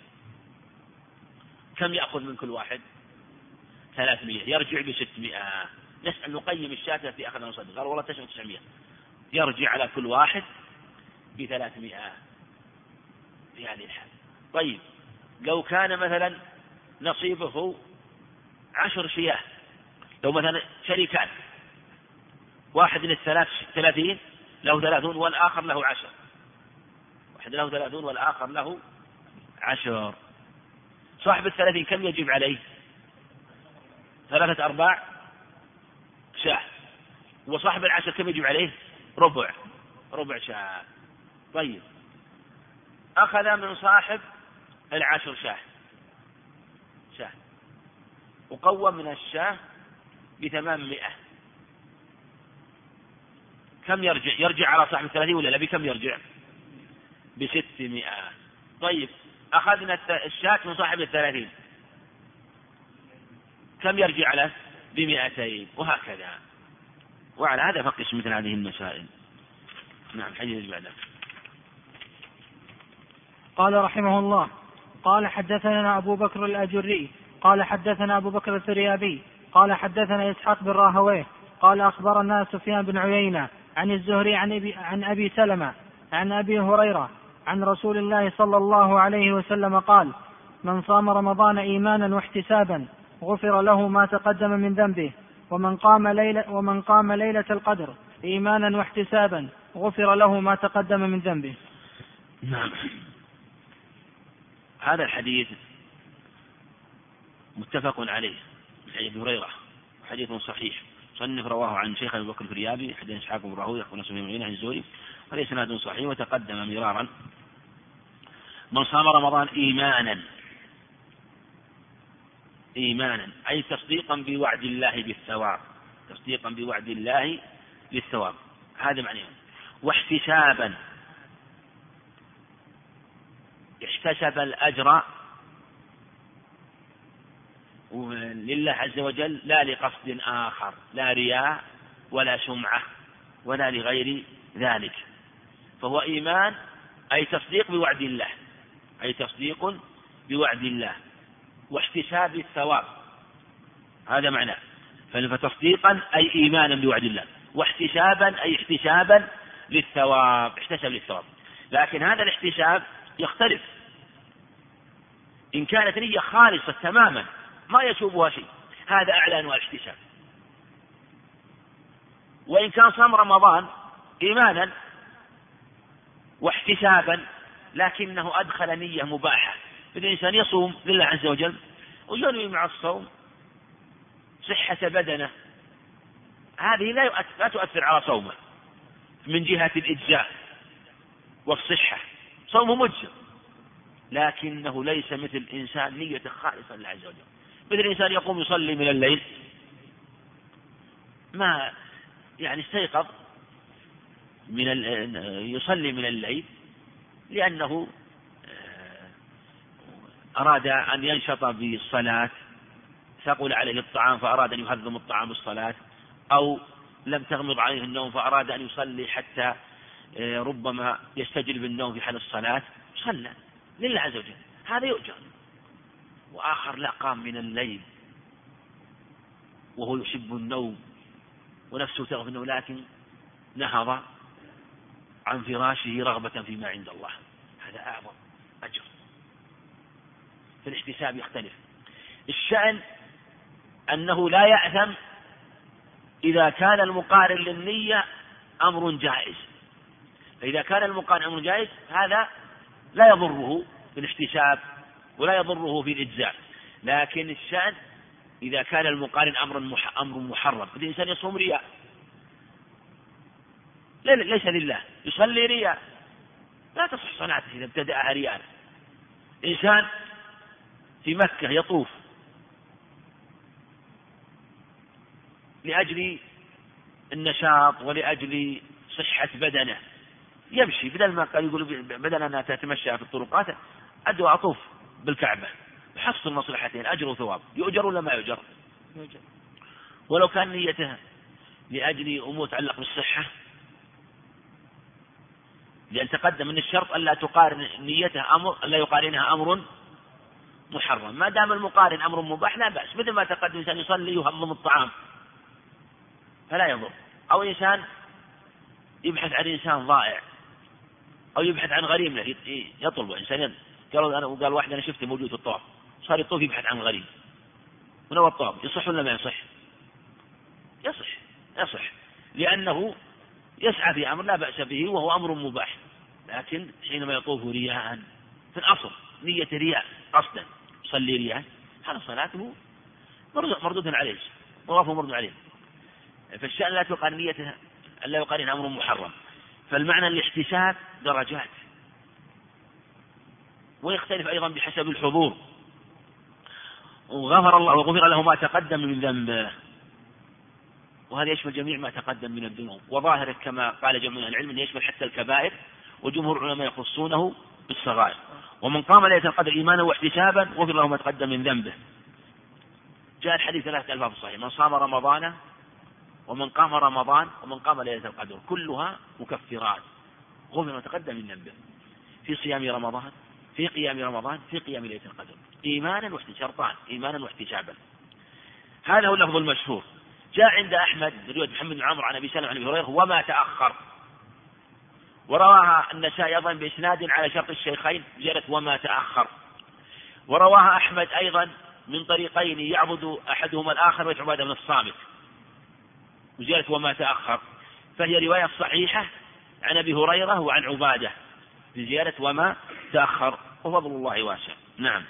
A: كم يأخذ من كل واحد؟ ثلاثمائة، يرجع بستمائة. نسأل نقيم الشاة في أخذ المصدق، قال والله تسعة تسعمائة، يرجع على كل واحد بثلاثمائة في هذه الحال. طيب لو كان مثلا نصيبه عشر شياه، لو مثلا شريكان واحد للثلاث ثلاثين له ثلاثون والآخر له عشر، واحد له ثلاثون والآخر له عشر، صاحب الثلاثين كم يجب عليه؟ ثلاثة أرباع شاة، وصاحب العشر كم يجب عليه؟ ربع ربع شاة. طيب أخذ من صاحب العشر شاة شاة وقوم من الشاة بثمانمائة، كم يرجع؟ يرجع على صاحب الثلاثين ولا لا؟ بكم يرجع؟ بستمائة. طيب أخذنا الشاة من صاحب الثلاثين كم يرجع له؟ بمئتين، وهكذا. وعلى هذا فقس مثل هذه المسائل. نعم حديث بعد.
B: قال رحمه الله: قال حدثنا أبو بكر الأجري قال حدثنا أبو بكر الثريابي قال حدثنا إسحاق بن راهويه قال أخبرنا سفيان بن عيينة عن الزهري عن أبي, عن أبي سلمة عن أبي هريرة عن رسول الله صلى الله عليه وسلم قال: من صام رمضان إيمانا واحتسابا غفر له ما تقدم من ذنبه، ومن قام ليلة, ومن قام ليلة القدر إيمانا واحتسابا غفر له ما تقدم من ذنبه.
A: نعم. هذا الحديث متفق عليه من حديث أبي هريرة، حديث صحيح، صنف رواه عن شيخ أبي بكر الفريابي حديث إسحاق بن راهويه يقول سفيان بن عيينة عن الزهري، وهذا إسناد صحيح وتقدم مرارا. من صام رمضان إيمانا إيمانا أي تصديقا بوعد الله بالثواب، تصديقا بوعد الله بالثواب، هذا معناه. واحتسابا احتسب الأجر لله عز وجل لا لقصد آخر، لا رياء ولا سمعة ولا لغير ذلك. فهو إيمان أي تصديق بوعد الله، أي تصديق بوعد الله واحتساب الثواب، هذا معناه. فتصديقا أي إيمانا بوعد الله، واحتسابا أي احتسابا للثواب، احتسب للثواب. لكن هذا الاحتساب يختلف، إن كانت نية خالصة تماما ما يشوبها شيء هذا أعلى أنواع الاحتساب، وإن كان صام رمضان إيمانا واحتسابا لكنه أدخل نية مباحة، الإنسان يصوم لله عز وجل وينوي مع الصوم صحة بدنه، هذه لا تؤثر على صومه من جهة الإجزاء والصحة، صومه مجزئ، لكنه ليس مثل إنسان نية خالصة لله عز وجل. مثل إنسان يقوم يصلي من الليل، ما يعني استيقظ من يصلي من الليل لأنه أراد أن ينشط بالصلاة، ثقل عليه الطعام فأراد أن يهضم الطعام بالصلاة، أو لم تغمض عليه النوم فأراد أن يصلي حتى ربما يستجلب النوم في حال الصلاة، صلى لله عز وجل، هذا يؤجر. وآخر لا، قام من الليل وهو يحب النوم ونفسه تغفى النوم، لكن نهض عن فراشه رغبة فيما عند الله، هذا أعظم أجر. فالاحتساب يختلف. الشأن أنه لا يأثم إذا كان المقارن للنية أمر جائز، فإذا كان المقارن أمر جائز هذا لا يضره في الاحتساب ولا يضره في الإجزاء. لكن الشأن إذا كان المقارن أمر أمر محرم، الإنسان يصوم رياء ليس لله، يصلي رياء لا تصح صلاته إذا ابتدأها رياء. إنسان في مكة يطوف لأجل النشاط ولأجل صحة بدنه، يمشي بدل ما قال يقول بدل أن تتمشى في الطرقات أدعو أطوف بالكعبة، يحصل مصلحتين أجر وثواب، يؤجر ولا ما يؤجر؟ يؤجر. ولو كان نيته لأجل أمور تتعلق بالصحة، لأن تقدم من الشرط ألا تقارن نيته أمر ألا يقارنها أمر محرم، ما دام المقارن أمر مباح لا بأس، مثل ما تقدم إنسان يصلي يهضم الطعام فلا يضر، أو إنسان يبحث عن إنسان ضائع أو يبحث عن غريم له يطلبه إنسان، قال أنا وقال واحد أنا شفته موجود في الطواف، صار يطوف يبحث عن غريم من هو الطواف، يصح ولا ما يصح؟ يصح يصح لأنه يسعى في أمر لا بأس به وهو أمر مباح، لكن حينما يطوف رياء في الأصل نية رياء قصدا يصلي رياء، هذا صلاته مردود عليه وغفو مردود عليه. فالشأن لا تقارن نيته ألا يقارن أمر محرم. فالمعنى الاحتساب درجات، ويختلف أيضا بحسب الحضور. وغفر الله وغفر له ما تقدم من ذنبه، وهذا يشمل جميع ما تقدم من الذنوب، وظاهره كما قال جميع من العلم أن يشمل حتى الكبائر، وجمهور العلماء يخصونه بالصغائر. ومن قام ليلة القدر إيمانا واحتسابا غفر له ما تقدم من ذنبه. جاء الحديث ثلاثة ألفاظ صحيح: من صام رمضان ومن قام رمضان ومن قام ليلة القدر، كلها مكفرات، غفر ما تقدم من ذنبه في صيام رمضان، في قيام رمضان، في قيام ليلة القدر، إيمانا واحتسابا، إيمانا واحتسابا. هذا هو اللفظ المشهور. جاء عند أحمد رواية محمد بن عمرو عن أبي سلمة عن أبي هريرة وما تأخر، ورواها النسائي أيضا بإسناد على شرط الشيخين زيادة وما تأخر، ورواها أحمد أيضا من طريقين يعبد أحدهما الآخر ويدعو عبادة من الصامت وزيادة وما تأخر، فهي رواية صحيحة عن أبي هريرة وعن عبادة بزيادة وما تأخر، وفضل الله واسع. نعم.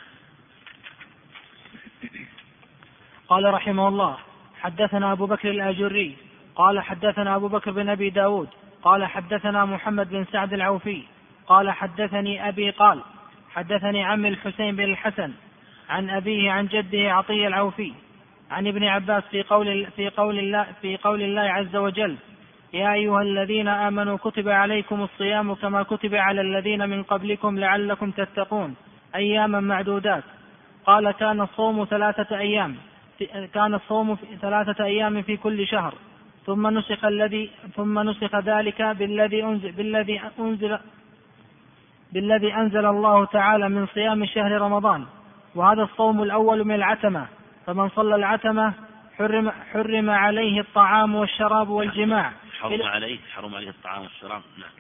B: قال رحمه الله: حدثنا أبو بكر الآجري قال حدثنا أبو بكر بن أبي داود قال حدثنا محمد بن سعد العوفي قال حدثني أبي قال حدثني عمي الحسين بن الحسن عن أبيه عن جده عطية العوفي عن ابن عباس في قول في قول الله في قول الله عز وجل: يا أيها الذين آمنوا كتب عليكم الصيام كما كتب على الذين من قبلكم لعلكم تتقون أياما معدودات. قال كان الصوم ثلاثة أيام كان الصوم ثلاثة أيام في كل شهر، ثم نسخ الذي ثم نسخ ذلك بالذي أنزل بالذي أنزل بالذي أنزل الله تعالى من صيام شهر رمضان، وهذا الصوم الأول من العتمة، فمن صلى العتمة حرم, حرم عليه الطعام والشراب والجماع.
A: حرم عليه حرم عليه الطعام والشراب نعم.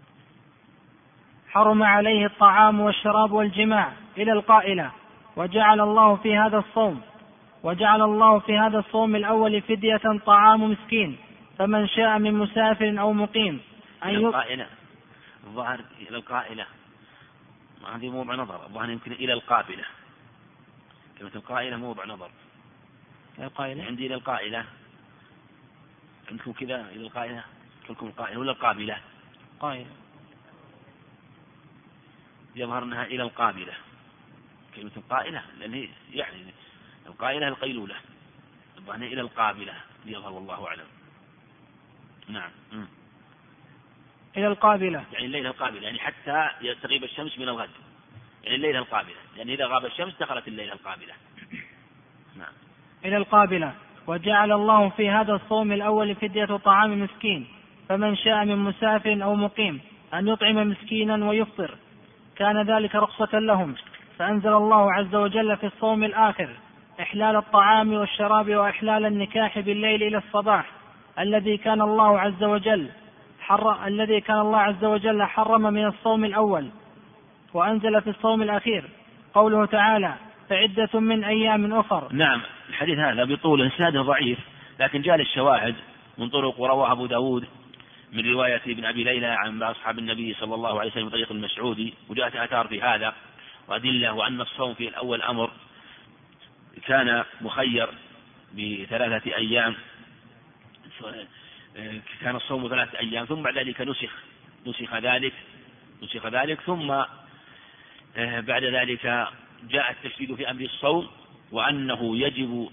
B: حرم عليه الطعام والشراب والجماع إلى القائلة وجعل الله في هذا الصوم وجعل الله في هذا الصوم الأول فدية طعام مسكين، فمن شاء من مسافر أو مقيم أن
A: إلى القائلة. الظاهر إلى القائلة، هذه موضع نظر. الظاهر يمكن إلى القابلة، كلمة القائلة موضع نظر.
B: القائلة
A: عندي إلى القائلة، عندكم كذا إلى القائلة، كلكم القائلة ولا القابلة؟
B: قائلة.
A: يظهر أنها إلى القابلة كلمة القائلة، لأن هي يعني القائلة القيلولة، الظاهر إلى القابلة يظهر والله أعلم. نعم. م.
B: إلى القابلة
A: يعني الليلة القابلة، يعني حتى تغيب الشمس من الغد، يعني الليلة القابلة، يعني إذا غاب الشمس دخلت الليلة القابلة. نعم.
B: إلى القابلة. وجعل الله في هذا الصوم الأول فدية طعام مسكين، فمن شاء من مسافر أو مقيم أن يطعم مسكينا ويفطر كان ذلك رخصة لهم، فأنزل الله عز وجل في الصوم الآخر إحلال الطعام والشراب وإحلال النكاح بالليل إلى الصباح، الذي كان الله عز وجل حر... الذي كان الله عز وجل حرم من الصوم الأول، وأنزل في الصوم الأخير قوله تعالى فعدة من أيام أخر.
A: نعم. الحديث هذا بطول إسناده ضعيف، لكن جاء الشواهد من طرق، ورواه أبو داود من رواية ابن أبي ليلى عن بعض أصحاب النبي صلى الله عليه وسلم بطريق المسعودي، وجاءت آثار في هذا وأدلة، وأن الصوم في الأول أمر كان مخير بثلاثة أيام، كان الصوم ثلاثة أيام، ثم بعد ذلك نسخ نسخ ذلك نسخ ذلك ثم بعد ذلك جاء التشديد في أمر الصوم، وأنه يجب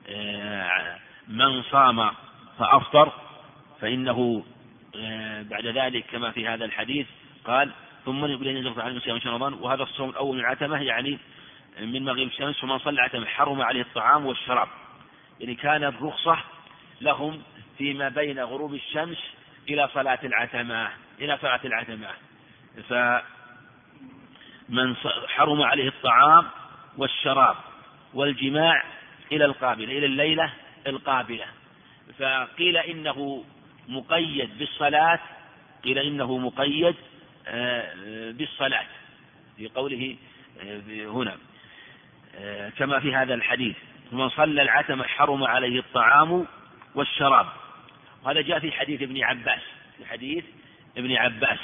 A: من صام فأفطر فإنه بعد ذلك كما في هذا الحديث قال ثم يقول أن ينزل على صيام شهر رمضان، وهذا الصوم الأول من العتمة يعني من مغيب الشمس، فمن صلى العتمة حرم عليه الطعام والشراب، يعني كانت رخصة لهم فيما بين غروب الشمس إلى صلاة العتمة إلى صلاة العتمة فمن حرم عليه الطعام والشراب والجماع إلى القابلة إلى الليلة القابلة. فقيل إنه مقيد بالصلاة قيل إنه مقيد بالصلاة في قوله هنا كما في هذا الحديث ومن صلى العتمة حرم عليه الطعام والشراب. وهذا جاء في حديث ابن عباس في حديث ابن عباس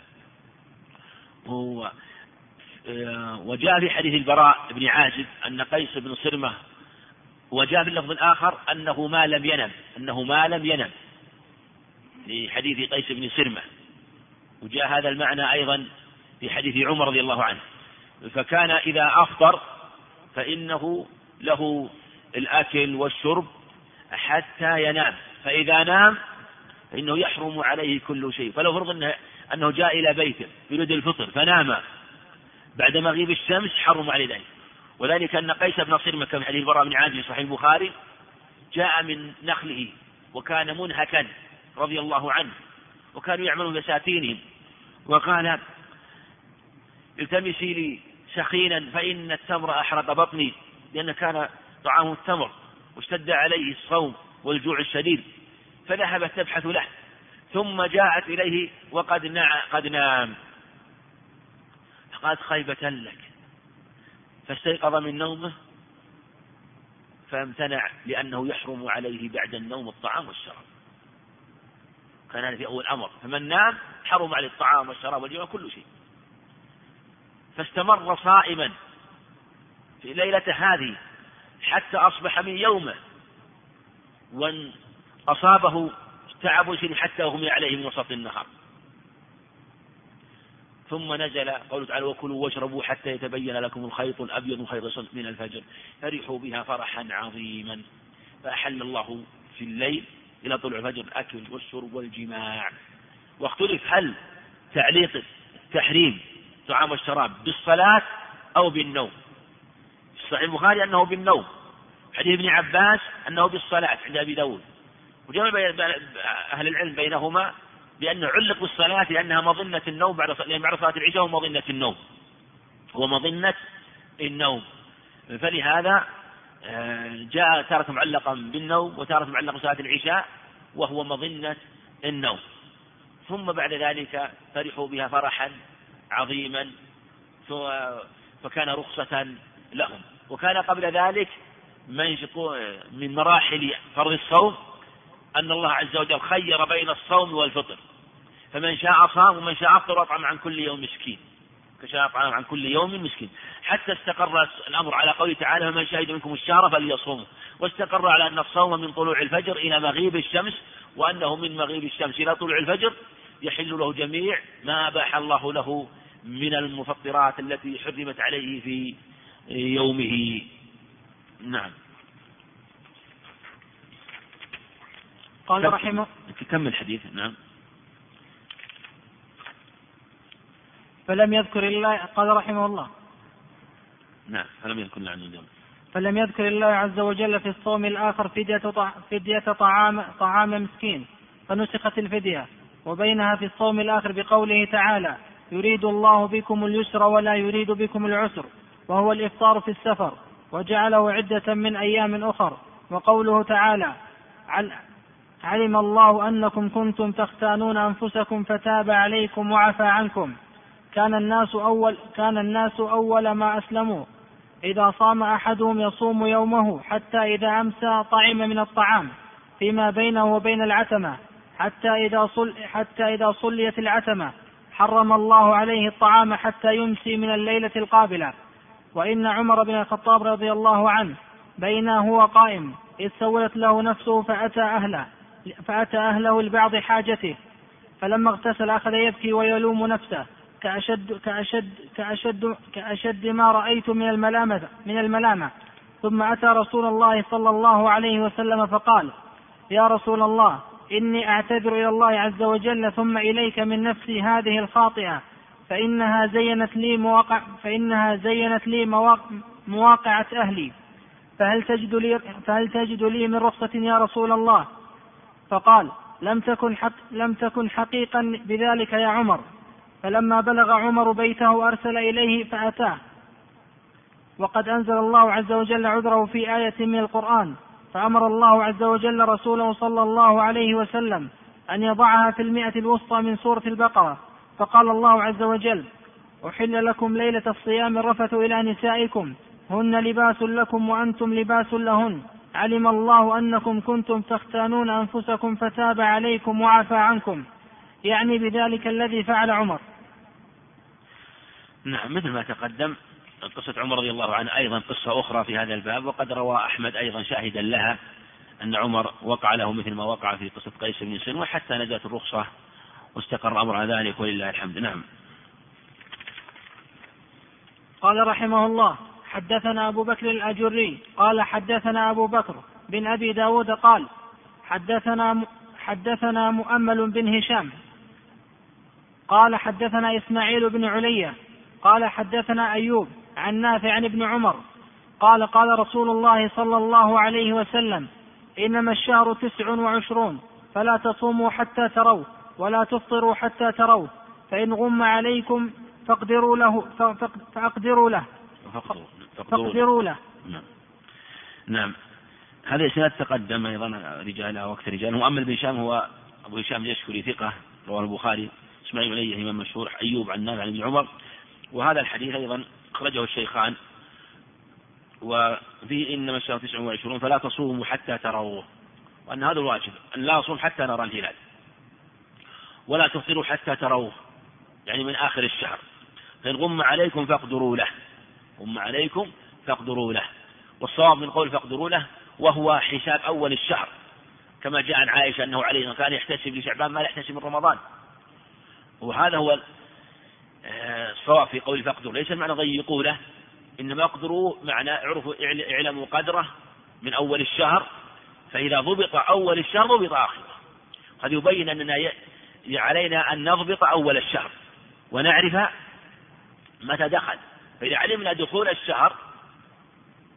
A: هو وجاء في حديث البراء بن عازب أن قيس بن صرمة، وجاء في اللفظ الآخر أنه ما لم ينم أنه ما لم ينم لحديث قيس بن صرمة، وجاء هذا المعنى أيضا في حديث عمر رضي الله عنه. فكان إذا أفطر فإنه له الأكل والشرب حتى ينام، فإذا نام فإنه يحرم عليه كل شيء. فلو فرض أنه, أنه جاء إلى بيته يريد الفطر فنام بعد مغيب الشمس حرم عليه ذلك. وذلك أن قيس بن صرمة كما في حديث البراء بن عازب في صحيح البخاري جاء من نخله وكان منهكا رضي الله عنه، وكانوا يعملون بساتينهم، وقال التمسي لي سخينا فإن التمر أحرق بطني، لأن كان طعامه التمر واشتد عليه الصوم والجوع الشديد، فذهبت تبحث له ثم جاءت إليه وقد نع قد نام، فقالت خيبة لك، فاستيقظ من نومه فامتنع لأنه يحرم عليه بعد النوم الطعام والشراب. كان هذا في أول أمر، فمن نام حرم عليه الطعام والشراب والجماع كل شيء. فاستمر صائما في ليلة هذه حتى أصبح من يومه، وان أصابه تعب شديد حتى وهم عليه من وسط النهار. ثم نزل قوله تعالى وكلوا واشربوا حتى يتبين لكم الخيط الأبيض من الخيط الأسود من الفجر، فرحوا بها فرحا عظيما. فأحل الله في الليل إلى طلوع الفجر الأكل والشرب والجماع. واختلف هل تعليق التحريم طعام والشراب بالصلاة أو بالنوم. صحيح البخاري أنه بالنوم، حديث ابن عباس أنه بالصلاة عند أبي داود. وجمع أهل العلم بينهما بأنه علق بالصلاة لأنها مظنة النوم بعد صلاة العشاء، ومظنة النوم ومظنة النوم، فلهذا جاء تارة معلقا بالنوم وتارة معلقا بصلاة العشاء وهو مظنة النوم. ثم بعد ذلك فرحوا بها فرحا عظيما فكان رخصة لهم. وكان قبل ذلك من مراحل فرض الصوم أن الله عز وجل خير بين الصوم والفطر، فمن شاء صام ومن شاء أفطر وأطعم عن كل يوم مسكين، كشاء أطعم عن كل يوم مسكين، حتى استقر الأمر على قوله تعالى فمن شهد منكم الشهر فليصومه، واستقر على أن الصوم من طلوع الفجر إلى مغيب الشمس، وأنه من مغيب الشمس إلى طلوع الفجر يحل له جميع ما أباح الله له من المفطرات التي حرمت عليه في يومه. نعم.
B: قال رحمه
A: كمل الحديث. نعم.
B: فلم يذكر الله، قال رحمه الله
A: نعم فلم يذكر الله عز وجل
B: فلم يذكر الله عز وجل في الصوم الآخر فدية, طع... فدية طعام... طعام مسكين فنسخت الفدية، وبينها في الصوم الآخر بقوله تعالى يريد الله بكم اليسر ولا يريد بكم العسر، وهو الإفطار في السفر، وجعله عدة من أيام أخر. وقوله تعالى علم الله أنكم كنتم تختانون أنفسكم فتاب عليكم وعفى عنكم. كان الناس أول, كان الناس أول ما أسلموا إذا صام أحدهم يصوم يومه حتى إذا أمسى طعم من الطعام فيما بينه وبين العتمة، حتى إذا, صل حتى إذا صليت العتمة حرم الله عليه الطعام حتى يمسي من الليلة القابلة. وإن عمر بن الخطاب رضي الله عنه بينه هو قائم إذ سولت له نفسه فأتى أهله, فأتى أهله لبعض حاجته، فلما اغتسل أخذ يبكي ويلوم نفسه كأشد, كأشد, كأشد, كأشد ما رأيت من الملامة, من الملامة. ثم أتى رسول الله صلى الله عليه وسلم فقال يا رسول الله إني أعتذر إلى الله عز وجل ثم إليك من نفسي هذه الخاطئة، فإنها زينت لي مواقع, فإنها زينت لي مواقع, مواقعة أهلي، فهل تجد لي, فهل تجد لي من رخصة يا رسول الله؟ فقال لم تكن, حق لم تكن حقيقا بذلك يا عمر. فلما بلغ عمر بيته أرسل إليه فأتاه، وقد أنزل الله عز وجل عذره في آية من القرآن، فأمر الله عز وجل رسوله صلى الله عليه وسلم أن يضعها في المئة الوسطى من سورة البقرة. فقال الله عز وجل أحل لكم ليلة الصيام الرفث إلى نسائكم هن لباس لكم وأنتم لباس لهن، علم الله أنكم كنتم تختانون أنفسكم فتاب عليكم وعفى عنكم، يعني بذلك الذي فعل عمر.
A: نعم مثل ما تقدم قصة عمر رضي الله عنه أيضا قصة أخرى في هذا الباب، وقد روى أحمد أيضا شاهدا لها أن عمر وقع له مثل ما وقع في قصة قيس بن سلمى حتى نزلت الرخصة واستقر الأمر على ذلك ولله الحمد. نعم.
B: قال رحمه الله حدثنا أبو بكر الأجري قال حدثنا أبو بكر بن أبي داود قال حدثنا, حدثنا مؤمل بن هشام قال حدثنا إسماعيل بن علية قال حدثنا أيوب عن نافع عن ابن عمر قال قال رسول الله صلى الله عليه وسلم إنما الشهر تسع وعشرون فلا تصوموا حتى تروا ولا تفطروا حتى تروا، فإن غم عليكم فاقدروا له فاقدروا له فاقدروا له.
A: نعم. نعم. هذا الإسناد تقدم أيضا رجاله وقت رجاله. مؤمل بن هشام هو أبو هشام اليشكري ثقة رواه البخاري. إسماعيل عليه إمام مشهور. أيوب عن نافع عن ابن عمر. وهذا الحديث أيضا أخرجه الشيخان، وفيه إنما الشهر تسع وعشرون فلا تصوموا حتى تروه، وأن هذا الواجب أن لا نصوم حتى نرى الهلال، ولا تفطروا حتى تروه يعني من آخر الشهر، فإن غم عليكم فاقدروا له غم عليكم فاقدروا له. والصواب من قول فاقدروا له وهو حساب أول الشهر، كما جاء عن عائشة أنه عليه كان يحتسب لشعبان ما يحتسب من رمضان، وهذا هو الصواب في قول فاقدروا. ليس معنى ضيقوا له، إنما اقدروا معنى اعرفوا اعلموا قدره من أول الشهر، فإذا ضبط أول الشهر ضبط آخره. قد يبين أننا علينا أن نضبط أول الشهر ونعرف متى دخل، فإذا علمنا دخول الشهر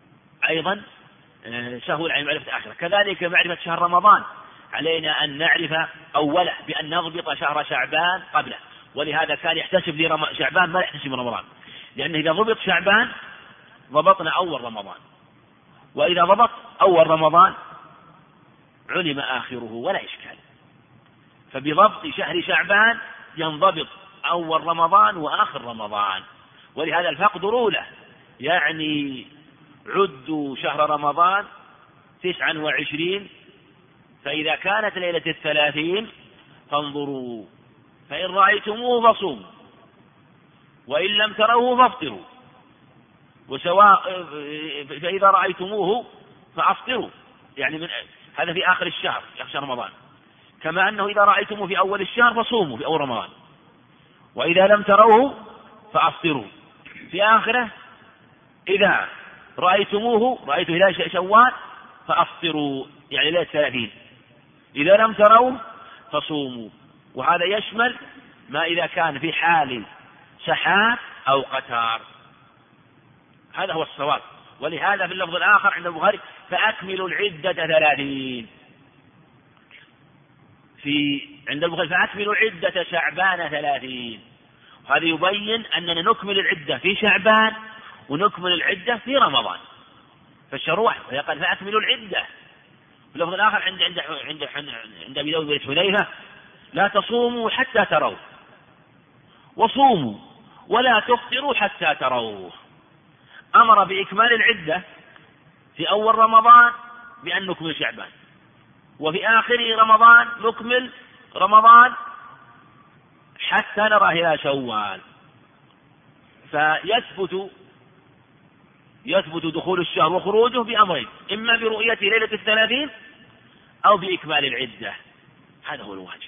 A: أيضا سهل على معرفة آخره. كذلك معرفة شهر رمضان علينا أن نعرف أوله بأن نضبط شهر شعبان قبله، ولهذا كان يحتسب لي شعبان ما يحتسب رمضان، لأنه إذا ضبط شعبان ضبطنا أول رمضان، وإذا ضبط أول رمضان علم آخره ولا إشكال. فبضبط شهر شعبان ينضبط أول رمضان وآخر رمضان، ولهذا الفقدروا له، يعني عدوا شهر رمضان تسعا وعشرين، فإذا كانت ليلة الثلاثين فانظروا، فإن رأيتموه فصوموا، وإن لم تروه فافطروا، وسواء فإذا رأيتموه فأفطروا، يعني من هذا في آخر الشهر في شهر رمضان، كما أنه إذا رأيتموه في أول الشهر فصوموا في أول رمضان، وإذا لم تروه فأفطروا في آخره. إذا رأيتموه رأيت هلال شوال فأفطروا، يعني ليلة ثلاثين، إذا لم تروه فصوموا. وهذا يشمل ما إذا كان في حال سحاب أو قتار، هذا هو الصواب. ولهذا في اللفظ الآخر عند البخاري فأكملوا العدة ثلاثين، في عند البخاري فأكملوا العدة شعبان ثلاثين، وهذا يبين أننا نكمل العدة في شعبان ونكمل العدة في رمضان، فالشهر واحد. ويقال فأكملوا العدة. في اللفظ الآخر عند عند عند عند أبي داود بن حذيفة لا تصوموا حتى تروا، وصوموا ولا تفطروا حتى تروه. أمر بإكمال العدة في أول رمضان بأن نكمل شعبان، وفي آخر رمضان نكمل رمضان حتى نرى هلال شوال. فيثبت يثبت دخول الشهر وخروجه بأمرين، إما برؤية ليلة الثلاثين أو بإكمال العدة، هذا هو الواجب،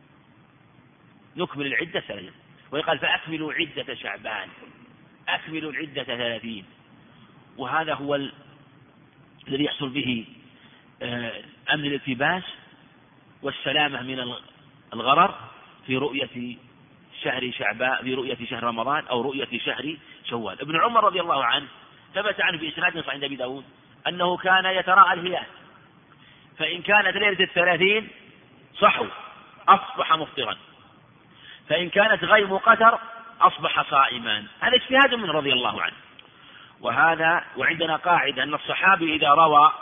A: نكمل العدة ثلاثين. ويقال فأكملوا عدة شعبان، أكملوا العدة ثلاثين، وهذا هو ال... الذي يحصل به أمن الالتباس والسلامة من الغرر في رؤية شهر شعبان، في رؤية شهر رمضان أو رؤية شهر شوال. ابن عمر رضي الله عنه ثبت عنه بإسناد صحيح عند أبي داود أنه كان يتراءى الهلال، فإن كانت ليلة الثلاثين صحوا أصبح مفطرا، فإن كانت غيم قتر أصبح صائما. هذا اجتهاد منه رضي الله عنه. وهذا وعندنا قاعدة أن الصحابي إذا روى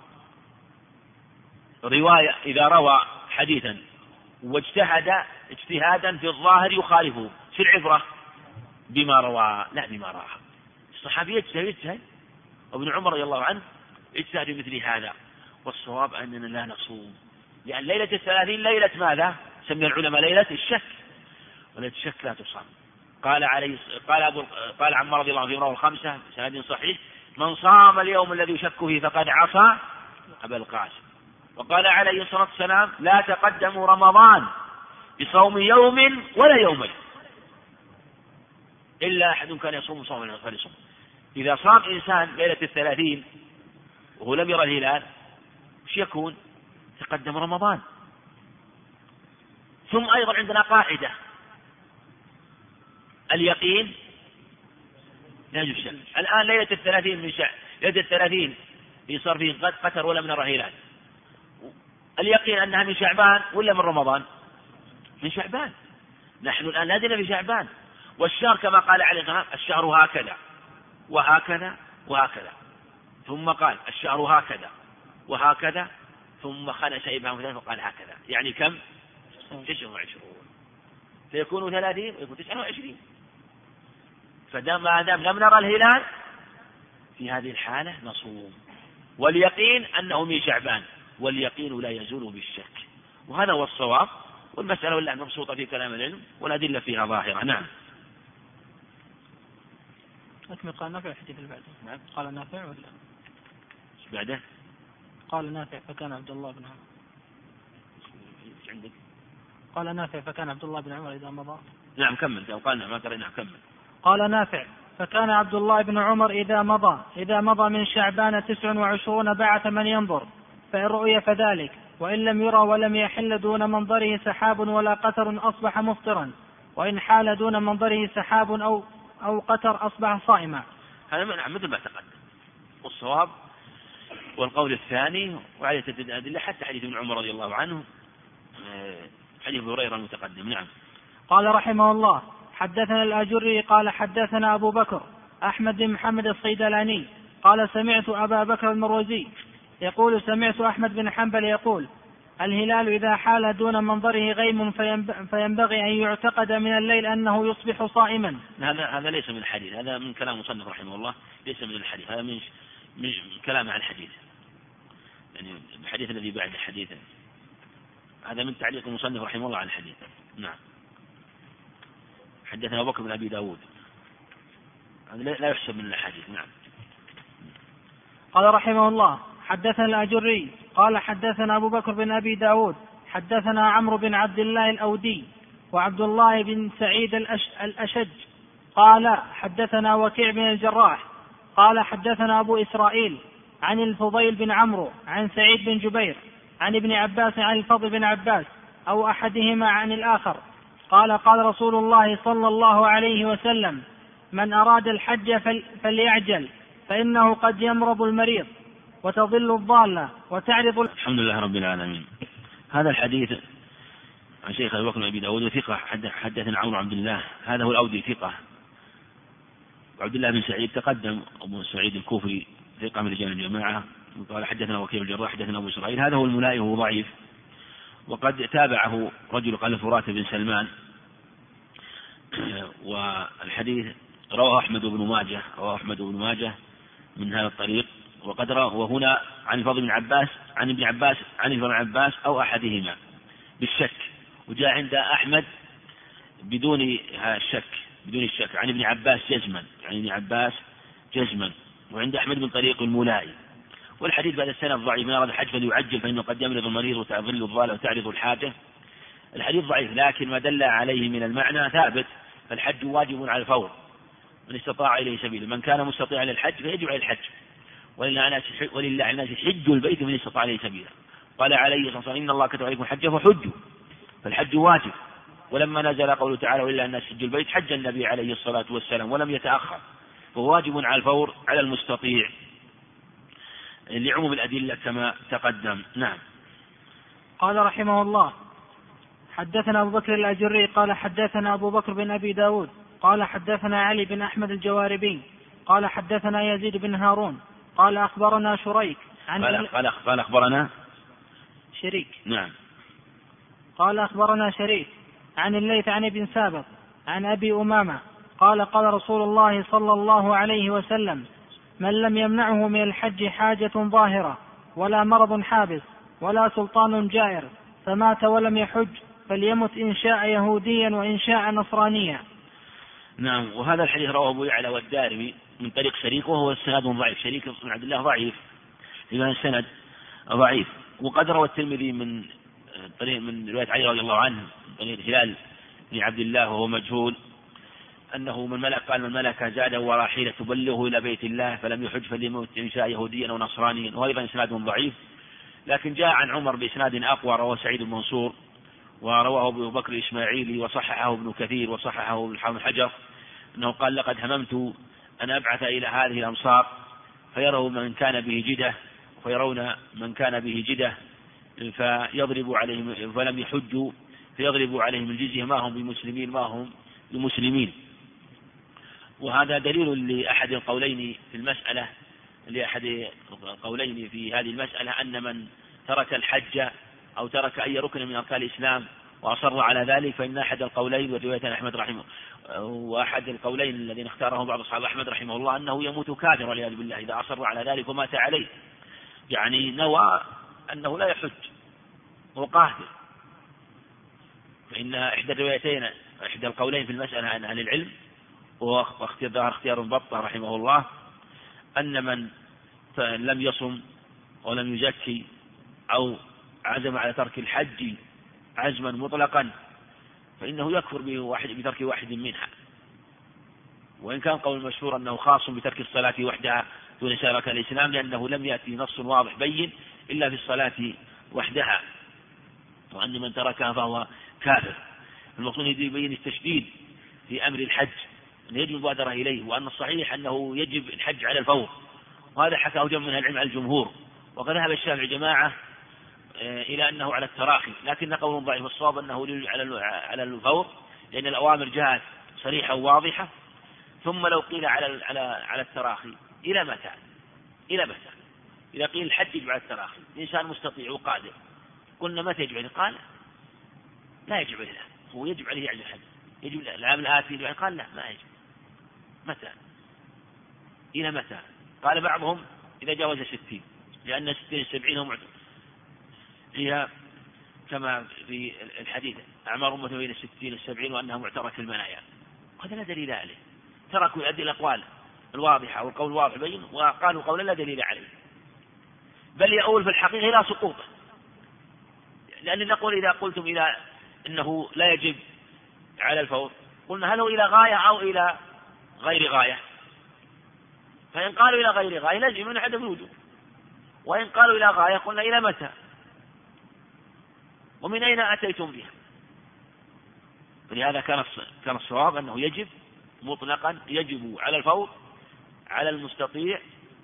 A: رواية إذا روى حديثا واجتهد اجتهادا في الظاهر يخالفه، في العبرة بما روى لا بما رأى. الصحابي يجتهد يجتهد وابن عمر رضي الله عنه اجتهد مثل هذا. والصواب أننا لا نصوم، لأن ليلة الثلاثين ليلة ماذا؟ سمي العلماء ليلة الشك، وليلة الشك لا تصام. قال عليه قال أبو قال عمار رضي الله عنه في رواه الخمسة بسند صحيح: من صام اليوم الذي يشك فيه فقد عصى أبا القاسم. وقال عليه الصلاة والسلام: لا تقدموا رمضان بصوم يوم ولا يومين إلا أحد كان يصوم صوما فليصوم. إذا صام إنسان ليلة الثلاثين وهو لم يرى الهلال وش يكون؟ تقدم رمضان. ثم أيضا عندنا قاعدة: اليقين لا يشك. الآن ليلة الثلاثين من شعب ليلة الثلاثين يصار فيه قتر ولا من نرى هلال، اليقين أنها من شعبان ولا من رمضان؟ من شعبان. نحن الآن نادنا في شعبان، والشهر كما قال عليه الصلاة والسلام: الشهر هكذا وهكذا وهكذا، ثم قال الشهر هكذا وهكذا، ثم خنس إبهامه فقال هكذا، يعني كم؟ تسعة وعشرون، فيكون ثلاثين ويكون تسعة وعشرين. فدام ما دام لم نرى الهلال في هذه الحالة نصوم، واليقين أنه من شعبان، واليقين لا يزول بالشك. وهذا هو الصواب، والمسألة والله مبسوطة في كلام العلم والأدلة فيها ظاهرة. نعم.
B: أكمل. قال نافع الحديث اللي بعده. نعم. قال نافع ولا
A: ايش بعده؟
B: قال نافع فكان عبد الله بن عمر.
A: ايش عندك؟
B: قال نافع فكان عبد الله بن عمر إذا مضى.
A: نعم كمل. قال نعم ما قرأنا كمل.
B: قال نافع فكان عبد الله بن عمر إذا مضى إذا مضى من شعبان تسع وعشرون بعث من ينظر، فإن رؤي فذلك، وإن لم يرى ولم يحل دون منظره سحاب ولا قتر أصبح مفطرا، وإن حال دون منظره سحاب أو أو قتر أصبح صائما.
A: هذا مثل ما تقدم، والصواب والقول الثاني وعليه تدل الأدلة حتى حديث ابن عمر رضي الله عنه، حديث أبي هريرة المتقدم. نعم.
B: قال رحمه الله: حدثنا الآجري قال حدثنا أبو بكر أحمد بن محمد الصيدلاني قال سمعت أبا بكر المروزي يقول سمعت أحمد بن حنبل يقول: الهلال إذا حال دون منظره غيم فينبغي أن يعتقد من الليل أنه يصبح صائما.
A: هذا هذا ليس من الحديث، هذا من كلام مصنف رحمه الله، ليس من الحديث، هذا من من كلام عن الحديث، يعني الحديث الذي بعد الحديث هذا من تعليق المصنف رحمه الله على الحديث. نعم. حدثنا أبو بكر بن أبي داود، هذا لا يحسب من الحديث. نعم.
B: قال رحمه الله: حدثنا الأجري قال حدثنا أبو بكر بن أبي داود حدثنا عمرو بن عبد الله الأودي وعبد الله بن سعيد الأشج قال حدثنا وكيع بن الجراح قال حدثنا أبو إسرائيل عن الفضيل بن عمرو عن سعيد بن جبير عن ابن عباس عن الفضل بن عباس أو أحدهما عن الآخر قال: قال رسول الله صلى الله عليه وسلم: من أراد الحج فليعجل فإنه قد يمرض المريض وتضل الضالة وتعرض.
A: الحمد لله رب العالمين. هذا الحديث عن شيخ أبي بكر بن أبي داود ثقة، حدثنا عمرو عبد الله، هذا هو الأودي ثقة، وعبد الله بن سعيد تقدم أبو سعيد الكوفي ثقة من رجال الجماعة، قال حدثنا وكيع بن الجراح حدثنا أبو إسرائيل، هذا هو الملائم وهو ضعيف، وقد تابعه رجل قال فرات بن سلمان. والحديث رواه أحمد بن ماجه رواه أحمد بن ماجه من هذا الطريق، وقد رواه وهنا عن الفضل بن عباس عن ابن عباس عن ابن عباس أو أحدهما بالشك، وجاء عند أحمد بدون الشك بدون الشك عن ابن عباس جزما عن ابن عباس جزما وعند أحمد من طريق الملائي. والحديث بعد السنة ضعيف: من أراد الحج فليعجل فإنه قد يمرض المريض وتضل الضالة وتعرض الحاجة. الحديث ضعيف، لكن ما دل عليه من المعنى ثابت، فالحج واجب على الفور من استطاع إليه سبيلا، من كان مستطيعا للحج فيجب عليه الحج، ولله على الناس حج البيت من استطاع إليه سبيلا. قال عليه الصلاة والسلام: إن الله كتب عليكم الحج فحجوا، فالحج واجب. ولما نزل قوله تعالى: ولله الناس حج البيت، حج النبي عليه الصلاة والسلام ولم يتأخر، فهو واجب على الفور على المستطيع لعموم الأدلة كما تقدم. نعم.
B: قال رحمه الله: حدثنا أبو بكر الأجري قال حدثنا أبو بكر بن أبي داود قال حدثنا علي بن أحمد الجواربي قال حدثنا يزيد بن هارون قال أخبرنا شريك عن
A: قال, قال, قال أخبرنا
B: شريك
A: نعم
B: قال أخبرنا شريك عن الليث عن ابن سابق عن أبي أمامة قال: قال رسول الله صلى الله عليه وسلم: من لم يمنعه من الحج حاجة ظاهرة ولا مرض حابس ولا سلطان جائر فمات ولم يحج فليمت إن شاء يهوديا وإن شاء نصرانيا.
A: نعم. وهذا الحديث رواه أبو يعلى والدارمي من طريق شريك، وهو السند ضعيف، شريك بن عبد الله ضعيف، إذا السند ضعيف. وقد روى الترمذي من طريق من رواية علي رضي الله عنه من طريق هلال بن عبد الله وهو مجهول أنه من ملك قال: من ملك زاده وراحيله تبلغه إلى بيت الله فلم يحج فليمت إن شاء يهوديا أو نصرانيا، وأيضا إسناد ضعيف. لكن جاء عن عمر بإسناد أقوى، رواه سعيد بن منصور ورواه أبو بكر الإسماعيلي وصححه ابن كثير وصححه ابن حجر، أنه قال: لقد هممت أن أبعث إلى هذه الأمصار فيروا من كان به جدة فيرون من كان به جدة فيضرب عليهم فلم يحجوا فيضرب عليهم الجزية ما هم بمسلمين ما هم بمسلمين. وهذا دليل لأحد القولين في المسألة لأحد القولين في هذه المسألة أن من ترك الحج أو ترك أي ركن من أركان الإسلام وأصر على ذلك فإن أحد القولين ورواية أحمد رحمه وأحد القولين الذين اختاره بعض أصحاب أحمد رحمه الله أنه يموت كافرا والعياذ بالله إذا أصر على ذلك ومات عليه، يعني نوى أنه لا يحج وقاتل. فإن إحدى الروايتين إحدى القولين في المسألة عن أهل العلم واختيار اختيار بطة رحمه الله أن من لم يصم ولم يزكي أو عزم على ترك الحج عزما مطلقا فإنه يكفر بترك واحد منها، وإن كان قول المشهور أنه خاص بترك الصلاة وحدها دون سائر أركان الإسلام لأنه لم يأتي نص واضح بين إلا في الصلاة وحدها، وأن من تركها فهو كافر. المقصود يبين التشديد في أمر الحج أن يجب المبادرة إليه، وأن الصحيح أنه يجب الحج على الفور، وهذا حكاه جمع من العلم على الجمهور، وقد ذهب الشافعي جماعة إلى أنه على التراخي، لكن قول ضعيف. الصواب أنه على الفور، لأن الأوامر جاءت صريحة وواضحة. ثم لو قيل على على على التراخي إلى متى؟ إلى متى؟ إذا قيل الحج يجب على التراخي، الإنسان مستطيع وقادر، قلنا متى يجب عليه؟ قال لا يجب عليه، هو يجب عليه يعني الحج، يجب العام الآتي يجب عليه. قال لا ما يجب. متى؟ إلى متى؟ قال بعضهم إذا جاوز ستين، لأن ستين سبعين هم فيها كما في الحديث أعمار أمة بين الستين والسبعين وأنها معترك المنايا. هذا لا دليل عليه، تركوا يؤدي الأقوال الواضحة والقول الواضح بين، وقالوا قولا لا دليل عليه، بل يؤول في الحقيقة إلى سقوطه. لأن نقول إذا قلتم إلى أنه لا يجب على الفور، قلنا هل هو إلى غاية أو إلى غير غاية؟ فإن قالوا إلى غير غاية لازم من عدم الوجوب، وإن قالوا إلى غاية قلنا إلى متى ومن أين أتيتم بها. فلهذا كان كان الصواب أنه يجب مطلقا، يجب على الفور على المستطيع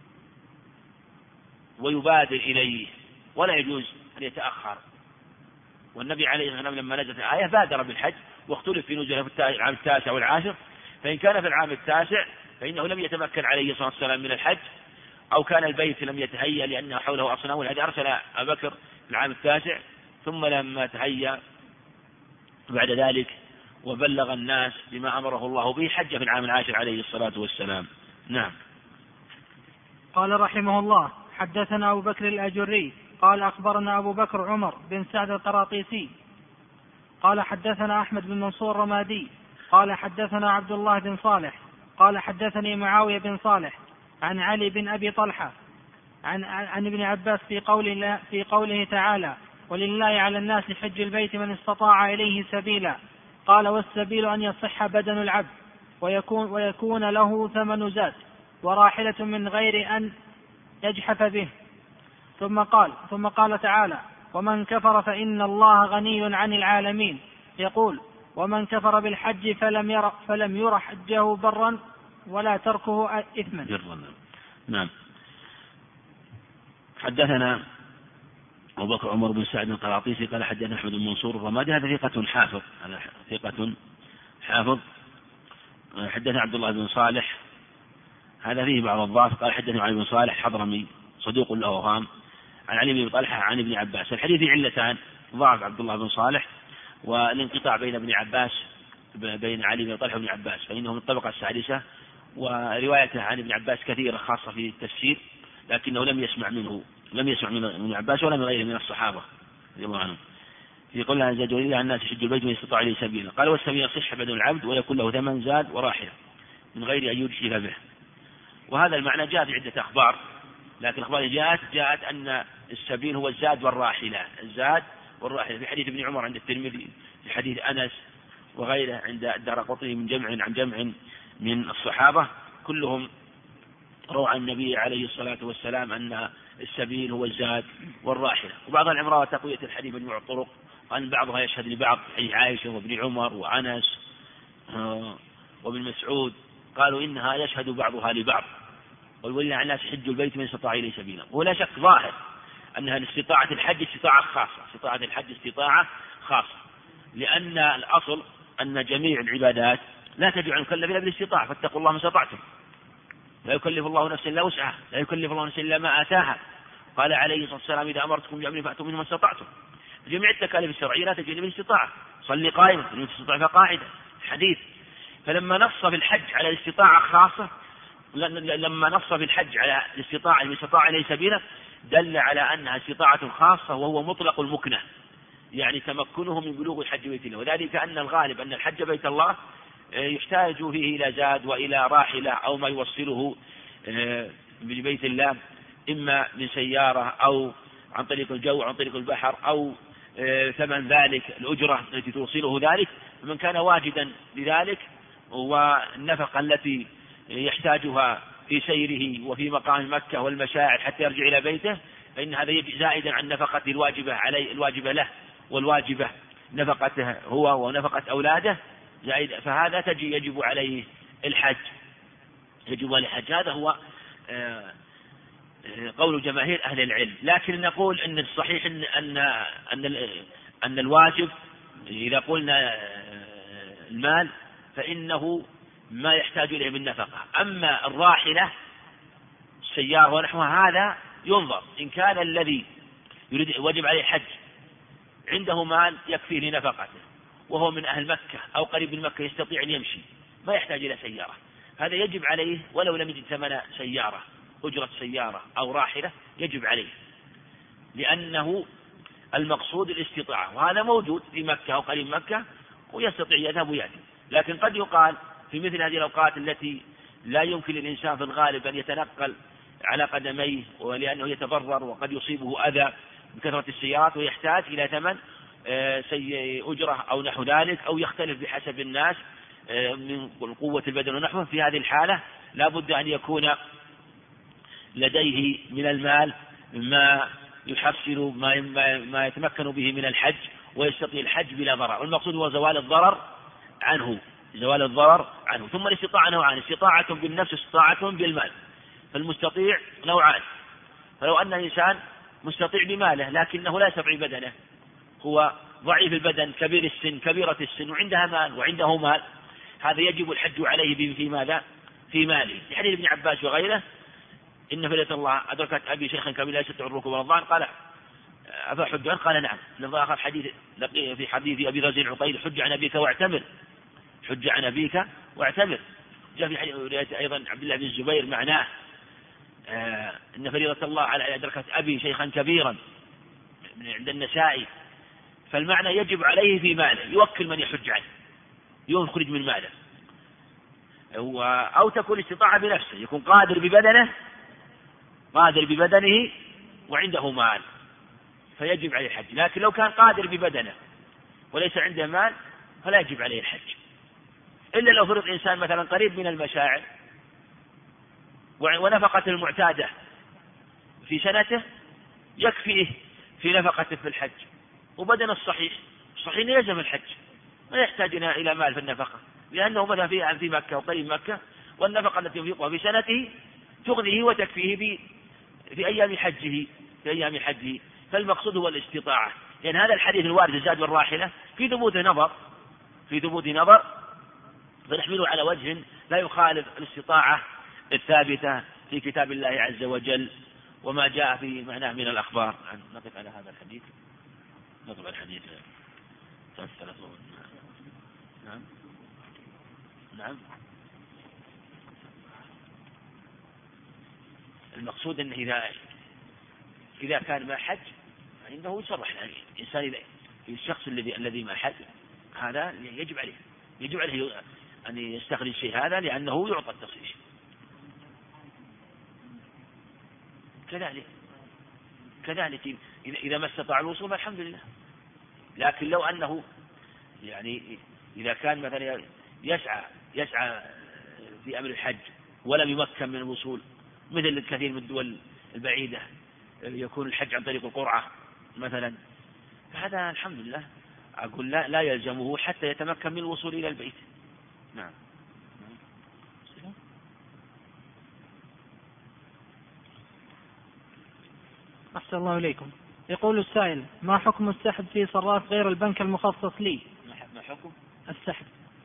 A: ويبادر إليه، ولا يجوز أن يتأخر. والنبي عليه الصلاة والسلام لما نزلت الآية بادر بالحج، واختلف في نزوله في العام التاسع والعاشر، فإن كان في العام التاسع فإنه لم يتمكن عليه الصلاة والسلام من الحج، أو كان البيت لم يتهيأ لأنه حوله أصنام، ولهذا أرسل أبا بكر في العام التاسع، ثم لما تهيأ بعد ذلك وبلغ الناس بما أمره الله به حج في العام العاشر عليه الصلاة والسلام. نعم.
B: قال رحمه الله: حدثنا أبو بكر الأجري قال أخبرنا أبو بكر عمر بن سعد القراطيسي قال حدثنا أحمد بن منصور الرمادي قال حدثنا عبد الله بن صالح قال حدثني معاوية بن صالح عن علي بن أبي طلحة عن, عن ابن عباس في قول في قوله تعالى: ولله على الناس حج البيت من استطاع إليه سبيلا. قال: والسبيل أن يصح بدن العبد ويكون, ويكون له ثمن زاد وراحلة من غير أن يجحف به. ثم قال ثم قال تعالى: ومن كفر فإن الله غني عن العالمين. يقول: ومن كفر بالحج فلم ير فلم ير حجه برا ولا تركه إثما.
A: نعم. حدثنا أبو بكر عمر بن سعد القراطيسي قال حدثنا أحمد بن منصور الرمادي، هذا ثقة حافظ، هذا ثقة حافظ. حدثنا عبد الله بن صالح، هذا فيه بعض الضعف، قال حدثنا علي بن صالح حضرمي صدوق له أوهام، عن علي بن طلحة عن ابن عباس. الحديث علتان: ضعف عبد الله بن صالح، والانقطاع بين ابن عباس بين علي بن طلحة وابن عباس، فإنه من الطبقة السادسة، وروايته عن ابن عباس كثيرة خاصة في التفسير، لكنه لم يسمع منه لم يسمع من ابن عباس ولا من غيره من الصحابة رضي الله عنهم. في قول الله: زاد ولله الناس حج البيت من استطاع إليه سبيلا. قال: والسبيل يصح بدن العبد ويكون له ثمن زاد وراحلة من غير أن يجحف به. وهذا المعنى جاء في عدة أخبار، لكن الأخبار جاءت جاءت أن السبيل هو الزاد والراحلة، الزاد والراحلة، في حديث ابن عمر عند الترمذي، في حديث أنس وغيره عند الدارقطني من جمع عن جمع من الصحابة، كلهم روى عن النبي عليه الصلاة والسلام أن السبيل هو الزاد والراحلة. وبعض العمراء تقوية الحديث مجموع الطرق، أن بعضها يشهد لبعض، أي عائشة وابن عمر وأنس وابن مسعود قالوا إنها يشهد بعضها لبعض. ولله على الناس حج البيت من استطاع إليه سبيلا. ولا شك ظاهر أنها استطاعة الحج استطاعة خاصة، استطاعة الحج استطاعة خاصة، لأن الأصل أن جميع العبادات لا تجب أن يكلف إلا بالاستطاعة، فاتقوا الله ما استطعتم، لا يكلف الله نفسا إلا وسعها، لا يكلف الله نفسا إلا ما آتاها. قال عليه الصلاة والسلام: إذا أمرتكم بأمر فأتوا منه ما استطعتم. جميع التكاليف الشرعية لا تجب إلا بالاستطاعة، صلي قائما فإن تستطيع فقاعدا، حديث. فلما نص في الحج على الاستطاعة خاصة، لما نص في الحج على الاستطاعة من استطاع إليه سبيلا، دل على أنها استطاعة خاصة، وهو مطلق المكنة، يعني تمكنه من بلوغ الحج بيت الله. وذلك أن الغالب أن الحج بيت الله يحتاج فيه إلى زاد وإلى راحلة أو ما يوصله ببيت الله، إما من سيارة أو عن طريق الجو عن طريق البحر أو ثمن ذلك الأجرة التي توصله ذلك. فمن كان واجدا لذلك والنفقة التي يحتاجها في سيره وفي مقام مكة والمشاعر حتى يرجع إلى بيته، فإن هذا يجي زائدا عن نفقة الواجبة عليه الواجبة له والواجبة نفقته هو ونفقة أولاده زائد، فهذا تجي يجب عليه الحج، يجب عليه الحج. هذا هو قول جماهير أهل العلم. لكن نقول أن الصحيح أن أن أن, أن الواجب إذا قلنا المال فإنه ما يحتاج إليه من نفقة. أما الراحلة السيارة ونحوها هذا ينظر، إن كان الذي يريد وجب عليه حج عنده مال يكفيه لنفقته وهو من أهل مكة أو قريب من مكة يستطيع أن يمشي ما يحتاج إلى سيارة، هذا يجب عليه ولو لم يجد ثمن سيارة، أجرة سيارة أو راحلة يجب عليه، لأنه المقصود الاستطاعة، وهذا موجود في مكة أو قريب مكة ويستطيع يذهب ويأتي. لكن قد يقال في مثل هذه الأوقات التي لا يمكن للإنسان في الغالب أن يتنقل على قدميه ولأنه يتضرر وقد يصيبه أذى بكثرة السيارات ويحتاج إلى ثمن أجرة أو نحو ذلك، أو يختلف بحسب الناس من قوة البدن ونحوه، في هذه الحالة لا بد أن يكون لديه من المال ما يحصل ما, ما يتمكن به من الحج ويستطيع الحج بلا ضرر، والمقصود هو زوال الضرر عنه، زوال الضرر عنه. ثم الاستطاعة نوعان، استطاعة بالنفس استطاعة بالمال. فالمستطيع نوعان، فلو أن إنسان مستطيع بماله لكنه لا يستطيع بدنه، هو ضعيف البدن كبير السن كبيرة السن وعندها مال وعنده مال، هذا يجب الحج عليه في ماذا؟ في ماله. في حديث ابن عباس وغيره إن فريضة الله أدركت أبي شيخا كبيرا لا يستطيع الركوب والرضعان، قال أفحج عنه؟ قال نعم. لما آخر حديث في حديث أبي رزين العقيل حج عن أبيك واعتمر، حج عن أبيك واعتمر. جاء في حديث أيضا عبد الله بن الزبير معناه آه إن فريضة الله على أدركت أبي شيخا كبيرا عند النسائي، فالمعنى يجب عليه في ماله، يوكل من يحج عنه يخرج من ماله، أو تكون استطاعة بنفسه، يكون قادر ببدنه قادر ببدنه وعنده مال فيجب عليه الحج. لكن لو كان قادر ببدنه وليس عنده مال فلا يجب عليه الحج، إلا لو فرض إنسان مثلا قريب من المشاعر ونفقة المعتادة في سنته يكفيه في نفقته في الحج، وبدن الصحيح الصحيح يلزم الحج ما يحتاج إلى مال في النفقة، لأنه مثلا في في مكة وقريب مكة والنفقة التي ينفقها في سنته تغنيه وتكفيه في في أيام حجه في أيام حجه. فالمقصود هو الاستطاعة، لأن يعني هذا الحديث الوارد الزاد والراحلة في ثبوت نظر في ثبوت نظر فنحمله على وجه لا يخالف الاستطاعة الثابتة في كتاب الله عز وجل وما جاء في معناه من الأخبار. نقف على هذا الحديث نقف على الحديث نعم نعم المقصود أنه إذا إذا كان ما حج عنده يصرح، يعني الإنسان إذا الشخص الذي الذي ما حج هذا يجب عليه يجب عليه أن يستخرج شيء هذا لأنه يعطى التصريح. كذلك كذلك إذا ما استطاع الوصول فالحمد لله. لكن لو أنه يعني إذا كان مثلا يسعى يسعى في أمر الحج ولم يمكن من الوصول، مثل الكثير من الدول البعيدة يكون الحج عن طريق القرعة مثلا، فهذا الحمد لله أقول لا, لا يلزمه حتى يتمكن من الوصول إلى البيت. نعم.
B: أحسن الله إليكم. يقول السائل: ما حكم السحب في صراف غير البنك المخصص لي؟
A: ما حكم
B: السحب؟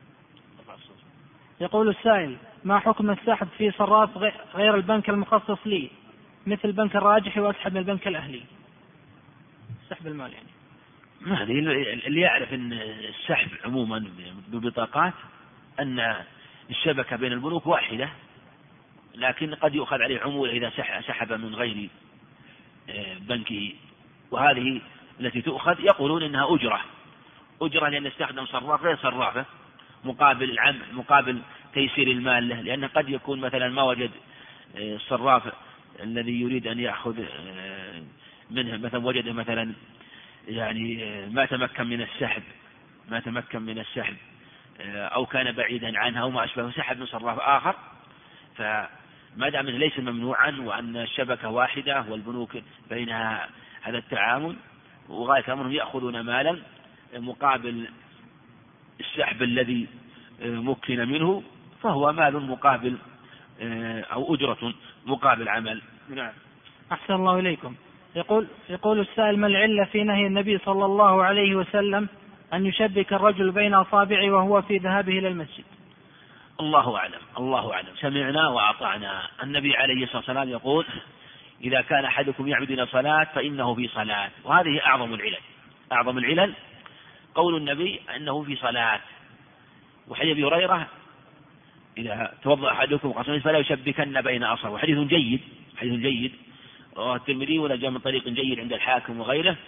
B: يقول السائل: ما حكم السحب في صراف غير البنك المخصص لي مثل بنك الراجحي وأسحب من البنك الأهلي؟ سحب المال يعني.
A: هذه اللي يعرف أن السحب عموما ببطاقات أن الشبكة بين البنوك واحدة، لكن قد يؤخذ عليه عمولة إذا سحب من غير بنكه، وهذه التي تؤخذ يقولون إنها أجرة أجرة لأن يستخدم صراف غير صرافة مقابل العم مقابل تيسير المال له، لأنه قد يكون مثلا ما وجد الصراف الذي يريد أن يأخذ منه، مثلا وجد مثلا يعني ما تمكن من السحب ما تمكن من السحب أو كان بعيدا عنها أو ما أشبه سحب من صراف آخر، فما دام ليس ممنوعا وأن الشبكة واحدة والبنوك بينها هذا التعامل، وغاية أمرهم يأخذون مالا مقابل السحب الذي مكن منه، فهو مال مقابل أو أجرة مقابل عمل. نعم.
B: أحسن الله إليكم. يقول يقول السائل: ما العلة في نهي النبي صلى الله عليه وسلم أن يشبك الرجل بين أصابعه وهو في ذهابه إلى المسجد؟
A: الله أعلم الله أعلم سمعنا وأطعنا. النبي عليه الصلاة والسلام يقول: إذا كان أحدكم يعمد إلى صلاة فإنه في صلاة. وهذه أعظم العلل أعظم العلل قول النبي أنه في صلاة. وحديث أبي هريرة: إذا توضأ أحدكم قصير فلا يشبكن بين أصابعه. حديث جيد حديث جيد رواه الترمذي ولا جاء من طريق جيد عند الحاكم وغيره.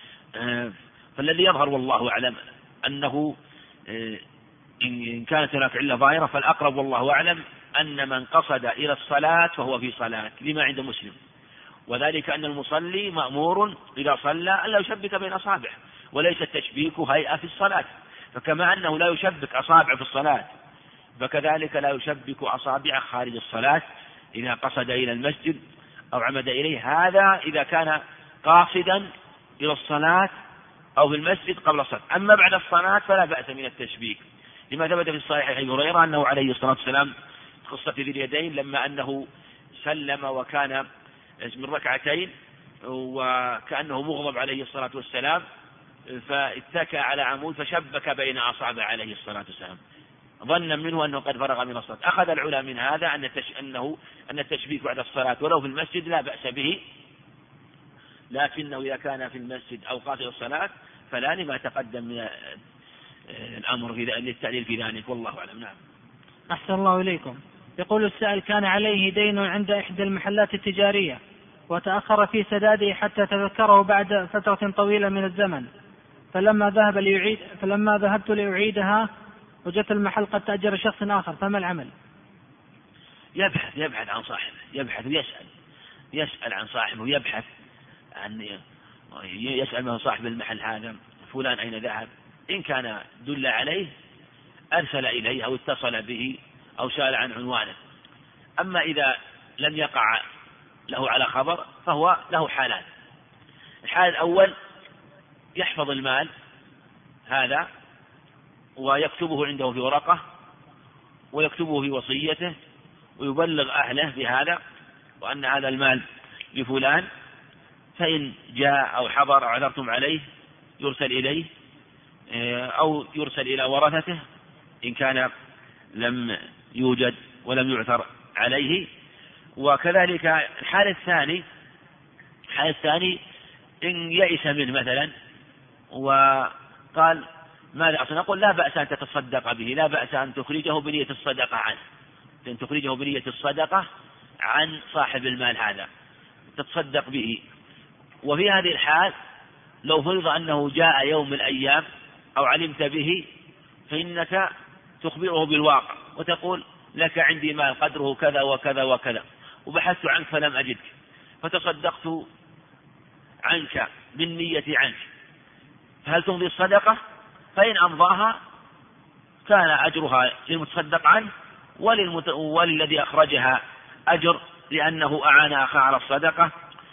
A: فالذي يظهر والله أعلم أنه إن كانت هناك علة ظاهرة فالأقرب والله أعلم أن من قصد إلى الصلاة فهو في صلاة، لما عند مسلم، وذلك أن المصلي مأمور إذا صلى أن لا يشبك بين أصابعه، وليس التشبيك هيئة في الصلاة. فكما أنه لا يشبك أصابعه في الصلاة فكذلك لا يشبك أصابعه خارج الصلاة إذا قصد إلى المسجد أو عمد إليه. هذا إذا كان قاصدا إلى الصلاة أو في المسجد قبل الصلاة. أما بعد الصلاة فلا بأس من التشبيك، لما ثبت في الصحيح عن أبي هريرة أنه عليه الصلاة والسلام قصة ذي اليدين لما أنه سلم وكان من ركعتين وكأنه مغضب عليه الصلاة والسلام فاتكى على عمود فشبك بين أصابع عليه الصلاة والسلام ظنا منه أنه قد فرغ من الصلاة. أخذ العلماء من هذا أن أنه أن التشبيك بعد الصلاة ولو في المسجد لا بأس به، لكنه إذا كان في المسجد أو قاصد الصلاة فلا، لما تقدم من الأمر للتعليل في ذلك والله أعلم. نعم.
B: أحسن الله إليكم. يقول السائل: كان عليه دين عند إحدى المحلات التجارية وتأخر في سداده حتى تذكره بعد فترة طويلة من الزمن، فلما ذهب ليعيد فلما ذهبت لأعيدها وجدت المحل قد تأجر شخص آخر، فما العمل؟
A: يبحث يبحث عن صاحبه، يبحث ويسأل يسأل عن صاحبه، يبحث عن يسأل من صاحب المحل هذا فلان أين ذهب، إن كان دل عليه أرسل إليه أو اتصل به أو سأل عن عنوانه. أما إذا لم يقع له على خبر فهو له حالان: الحال الأول يحفظ المال هذا ويكتبه عنده في ورقة ويكتبه في وصيته ويبلغ أهله بهذا وأن هذا المال لفلان، فإن جاء أو حضر أو عثرتم عليه يرسل إليه أو يرسل إلى ورثته إن كان لم يوجد ولم يعثر عليه. وكذلك الحال الثاني الحال الثاني إن يئس منه مثلا وقال ماذا أصنع، نقول لا بأس أن تتصدق به، لا بأس أن تخرجه بنية الصدقة عنه، أن تخرجه بنية الصدقة عن صاحب المال هذا تتصدق به. وفي هذه الحال لو فرض أنه جاء يوم من الأيام أو علمت به فإنك تخبره بالواقع وتقول لك عندي مال قدره كذا وكذا وكذا وبحثت عنك فلم أجدك فتصدقت عنك بالنية عنك، فهل تمضي الصدقة؟ فإن أمضاها كان أجرها للمتصدق عنه وللمت... وللذي أخرجها أجر، لأنه أعان أخاه على الصدقة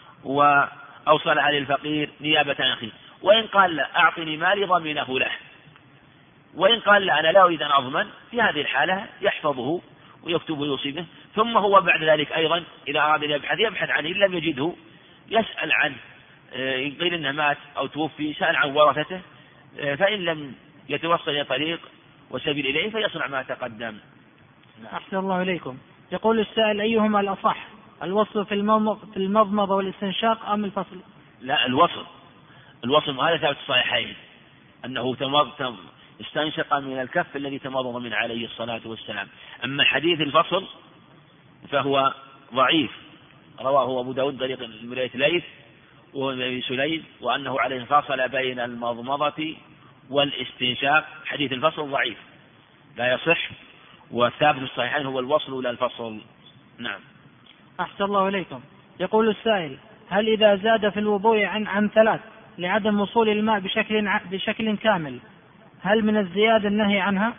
A: وأوصلها للفقير نيابة عن أخيه. وإن قال لا أعطني مالي ضمنه له، وإن قال لا أنا لا أريد أن أضمن، في هذه الحالة يحفظه ويكتبه يصيبه، ثم هو بعد ذلك أيضا إذا أراد أن يبحث يبحث عنه، إن لم يجده يسأل عنه، إن قيل إنه مات أو توفي سأل عن ورثته، فإن لم يتوصل إلى طريق وسبيل إليه فيصنع ما تقدم.
B: أحسن الله إليكم. يقول السائل: أيهما الأصح، الوصل في المضمضة والاستنشاق أم الفصل؟
A: لا، الوصل الوصل هذا ثابت الصحيحين أنه تمضمض استنشق من الكف الذي تمضمض من عليه الصلاة والسلام. أما حديث الفصل فهو ضعيف، رواه أبو داود طريق المرية ليث وابن سليم وأنه عليه فاصل بين المضمضة والاستنشاق. حديث الفصل ضعيف لا يصح، والثابت الصحيحين هو الوصل ولا الفصل. نعم.
B: أحسن الله إليكم. يقول السائل: هل إذا زاد في الوضوء عن عن ثلاث لعدم وصول الماء بشكل بشكل كامل هل من الزيادة النهي عنها؟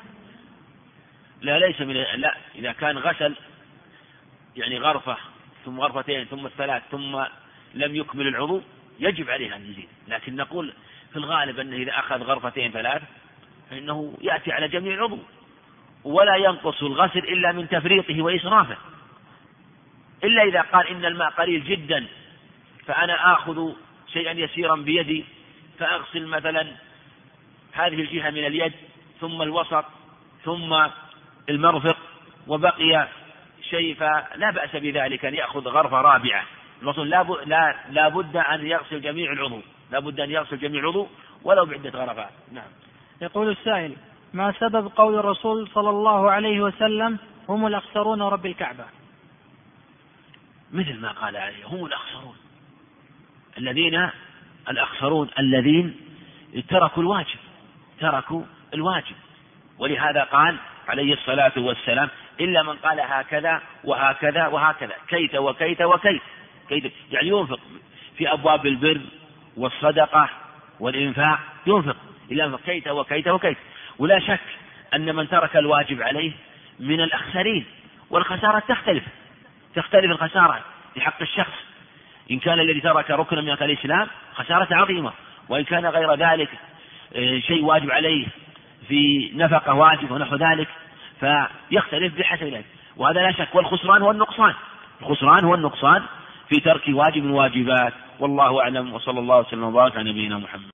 A: لا ليس من لا إذا كان غسل يعني غرفة ثم غرفتين ثم الثلاث ثم لم يكمل العضو يجب عليه أن يزيد، لكن نقول في الغالب أنه إذا أخذ غرفتين ثلاث فإنه يأتي على جميع العضو، ولا ينقص الغسل إلا من تفريطه وإسرافه، إلا إذا قال إن الماء قليل جدا فأنا آخذ شيئا يسيرا بيدي فأغسل مثلا هذه الجهة من اليد ثم الوسط ثم المرفق وبقي شيء، فلا بأس بذلك أن يأخذ غرفة رابعة. المقصود لا لا بد أن يغسل جميع العضو، لا بد أن يغسل جميع العضو ولو بعدة غرفات. نعم.
B: يقول السائل: ما سبب قول الرسول صلى الله عليه وسلم هم الأخسرون رب الكعبة؟
A: مثل ما قال عليه هم الأخسرون الذين الأخسرون الذين تركوا الواجب تركوا الواجب ولهذا قال عليه الصلاة والسلام: إلا من قال هكذا وهكذا وهكذا، كيت وكيت وكيت كيت، يعني ينفق في أبواب البر والصدقة والإنفاق، ينفق إلا من كيت وكيت وكيت. ولا شك أن من ترك الواجب عليه من الأخسرين، والخسارة تختلف تختلف الخسارة في حق الشخص، إن كان الذي ترك ركنا من أركان الإسلام خسارة عظيمة، وإن كان غير ذلك شيء واجب عليه في نفقة واجب ونحو ذلك فيختلف بحسب ذلك، وهذا لا شك. والخسران هو النقصان الخسران هو النقصان في ترك واجب من الواجبات. والله أعلم، وصلى الله وسلم وبارك على نبينا محمد.